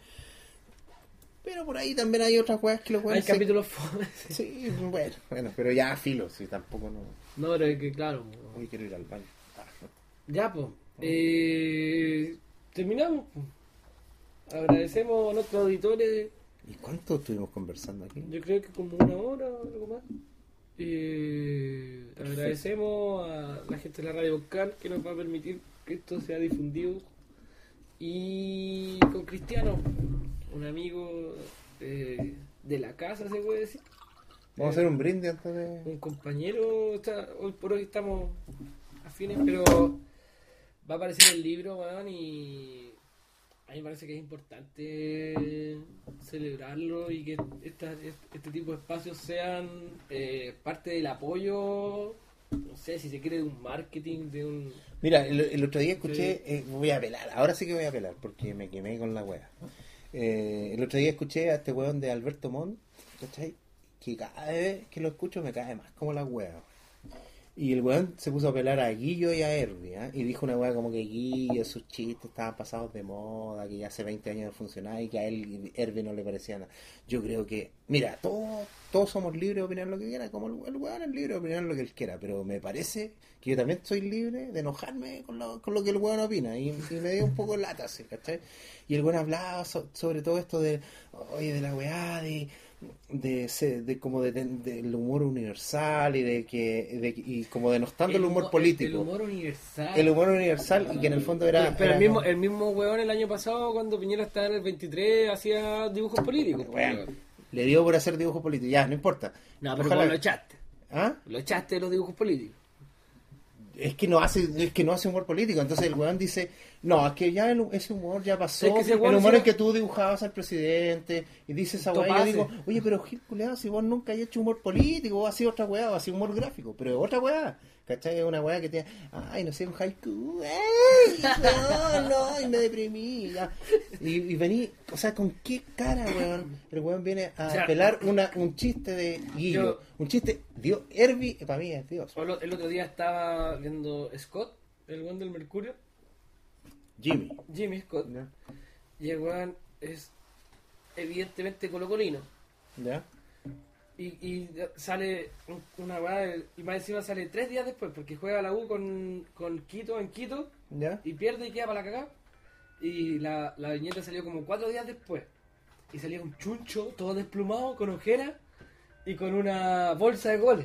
Pero por ahí también hay otras weas que lo Hay pueden capítulos fomes. Sí, bueno, bueno, pero ya filo, sí, tampoco no... No, pero es que claro. Hoy quiero ir al baño. Ah, no. Ya, pues. Eh, terminamos. Po. Agradecemos a nuestros auditores. ¿Y cuánto estuvimos conversando aquí? Yo creo que como una hora o algo más. Eh, agradecemos a la gente de la Radio Volcán que nos va a permitir que esto sea difundido. Y con Cristiano, un amigo eh, de la casa, se puede decir. Vamos a hacer un brindis antes de... Un compañero, o sea, hoy por hoy estamos afines, pero va a aparecer el libro, weón, y a mí me parece que es importante celebrarlo y que esta, este tipo de espacios sean eh, parte del apoyo, no sé, si se quiere, de un marketing, de un... Mira, el, el otro día escuché, Sí. eh, voy a apelar, ahora sí que voy a apelar, porque me quemé con la wea. Eh, el otro día escuché a este weón de Alberto Montt, ¿cachai? Que cada vez que lo escucho me cae más como la wea. Y el weón se puso a apelar a Guillo y a Herbie, ¿eh? Y dijo una wea como que Guillo, sus chistes estaban pasados de moda, que ya hace veinte años no funcionaba y que a él Herbie no le parecía nada. Yo creo que, mira, todos todos somos libres de opinar lo que quiera, como el, el weón es libre de opinar lo que él quiera, pero me parece que yo también soy libre de enojarme con lo, con lo que el weón opina, y, y me dio un poco lata, ¿sí? ¿Cachai? Y el weón hablaba so, sobre todo esto de, oye, de la weá, de... de, de, de como de, de, del humor universal y de que de, y como denostando el, el humor político, el humor universal el humor universal y que en el fondo era pero, pero era el mismo como... el mismo weón el año pasado cuando Piñera estaba en el veintitrés hacía dibujos políticos, bueno, le dio por hacer dibujos políticos, ya, no importa. No, pero Ojalá... vos lo echaste. ¿Ah? Lo echaste de los dibujos políticos. Es que no hace, es que no hace humor político. Entonces el weón dice, no, es que ya el, ese humor ya pasó. Es que ese el weón humor se- en que tú dibujabas al presidente y dices esa weá, y yo Topase. digo, oye, pero Gil culeado, si vos nunca has hecho humor político, vos has sido otra weá, vos has sido humor gráfico, pero es otra weá. ¿Cachai? Es una weá que tiene, ay, no sé, un haiku, ay, no, no, y me deprimí, ya. Y, y vení, o sea, ¿con qué cara, weón? El weón viene a O sea, pelar una, un chiste de Guillo, yo- un chiste, Dios, Herbie, para mí es Dios. O lo- El otro día estaba viendo Scott, el weón del Mercurio, Jimmy. Jimmy Scott, ¿Ya? y el weón es evidentemente colocolino. ¿Ya? Y, y sale un- una weá, y más encima sale tres días después, porque juega la U con, con Quito en Quito, ¿Ya? y pierde y queda para la cagada. Y la, la viñeta salió como cuatro días después. Y salía un chuncho, todo desplumado, con ojeras y con una bolsa de goles.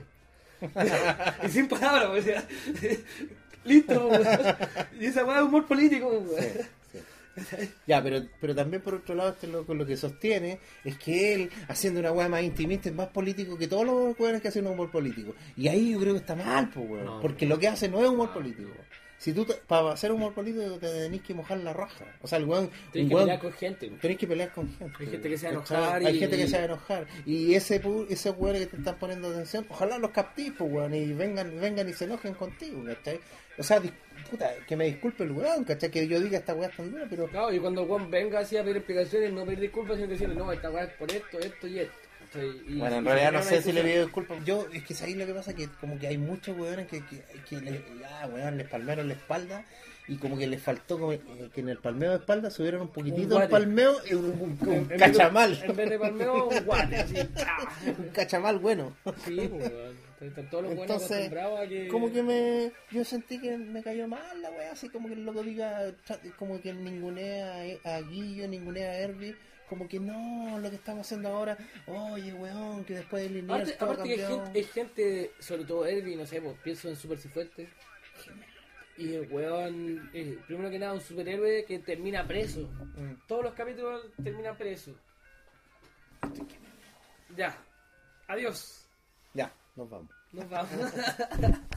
Y sin palabras, o sea, listo, weón. Y esa weá es humor político, weón. Sí, sí. Ya, pero, pero también por otro lado, este loco lo que sostiene es que él, haciendo una weá más intimista, es más político que todos los weones que hacen un humor político. Y ahí yo creo que está mal, pues, weón. No, porque no. lo que hace no es humor político. Si tú, te- para hacer humor político, te tenés que mojar la raja. O sea, el weón. Tienes un que weón- pelear con gente, weón. Tenés que pelear con gente. Hay gente que se va a ¿cachai? enojar Hay y- gente que se va a enojar. Y ese pu- esos weones que te están poniendo atención, ojalá los captís, pues, weón, y vengan, vengan y se enojen contigo, ¿cachai? O sea, dis- puta, que me disculpe el weón, ¿cachai? Que yo diga esta weá es tan dura, pero... Claro, y cuando el weón venga así a pedir explicaciones, no pedir disculpas, sino decirle, no, esta weá es por esto, esto y esto. ¿cachai? Y- Bueno, en y realidad no generar sé una si le discusión. pido disculpas. Yo, es que ahí lo que pasa es que como que hay muchos weones que, que, que le, ya, weón, les palmearon la espalda y como que les faltó como, eh, que en el palmeo de espalda subieron un Un poquitito guate. el palmeo y un, un- un En- en vez de- cachamal. En vez de palmeo, un guate, así. ¡ah! Un cachamal bueno. Sí, pues, weón. Están todos los buenos Entonces, acostumbrados a que... como que me, yo sentí que me cayó mal la wea, así como que el loco diga, tra- como que ningunea a Guillo, ningunea a Herbie, como que no, lo que estamos haciendo ahora, oye weón, que después del Liniers Aparte, todo aparte que hay cambió. gente, hay gente, sobre todo Herbie, no sé, pues, pienso en Super Cifuentes. Y el weón, eh, primero que nada, un superhéroe que termina preso. Mm. Todos los capítulos termina preso. Ya. Adiós. Ya, nos vamos. Nos vamos.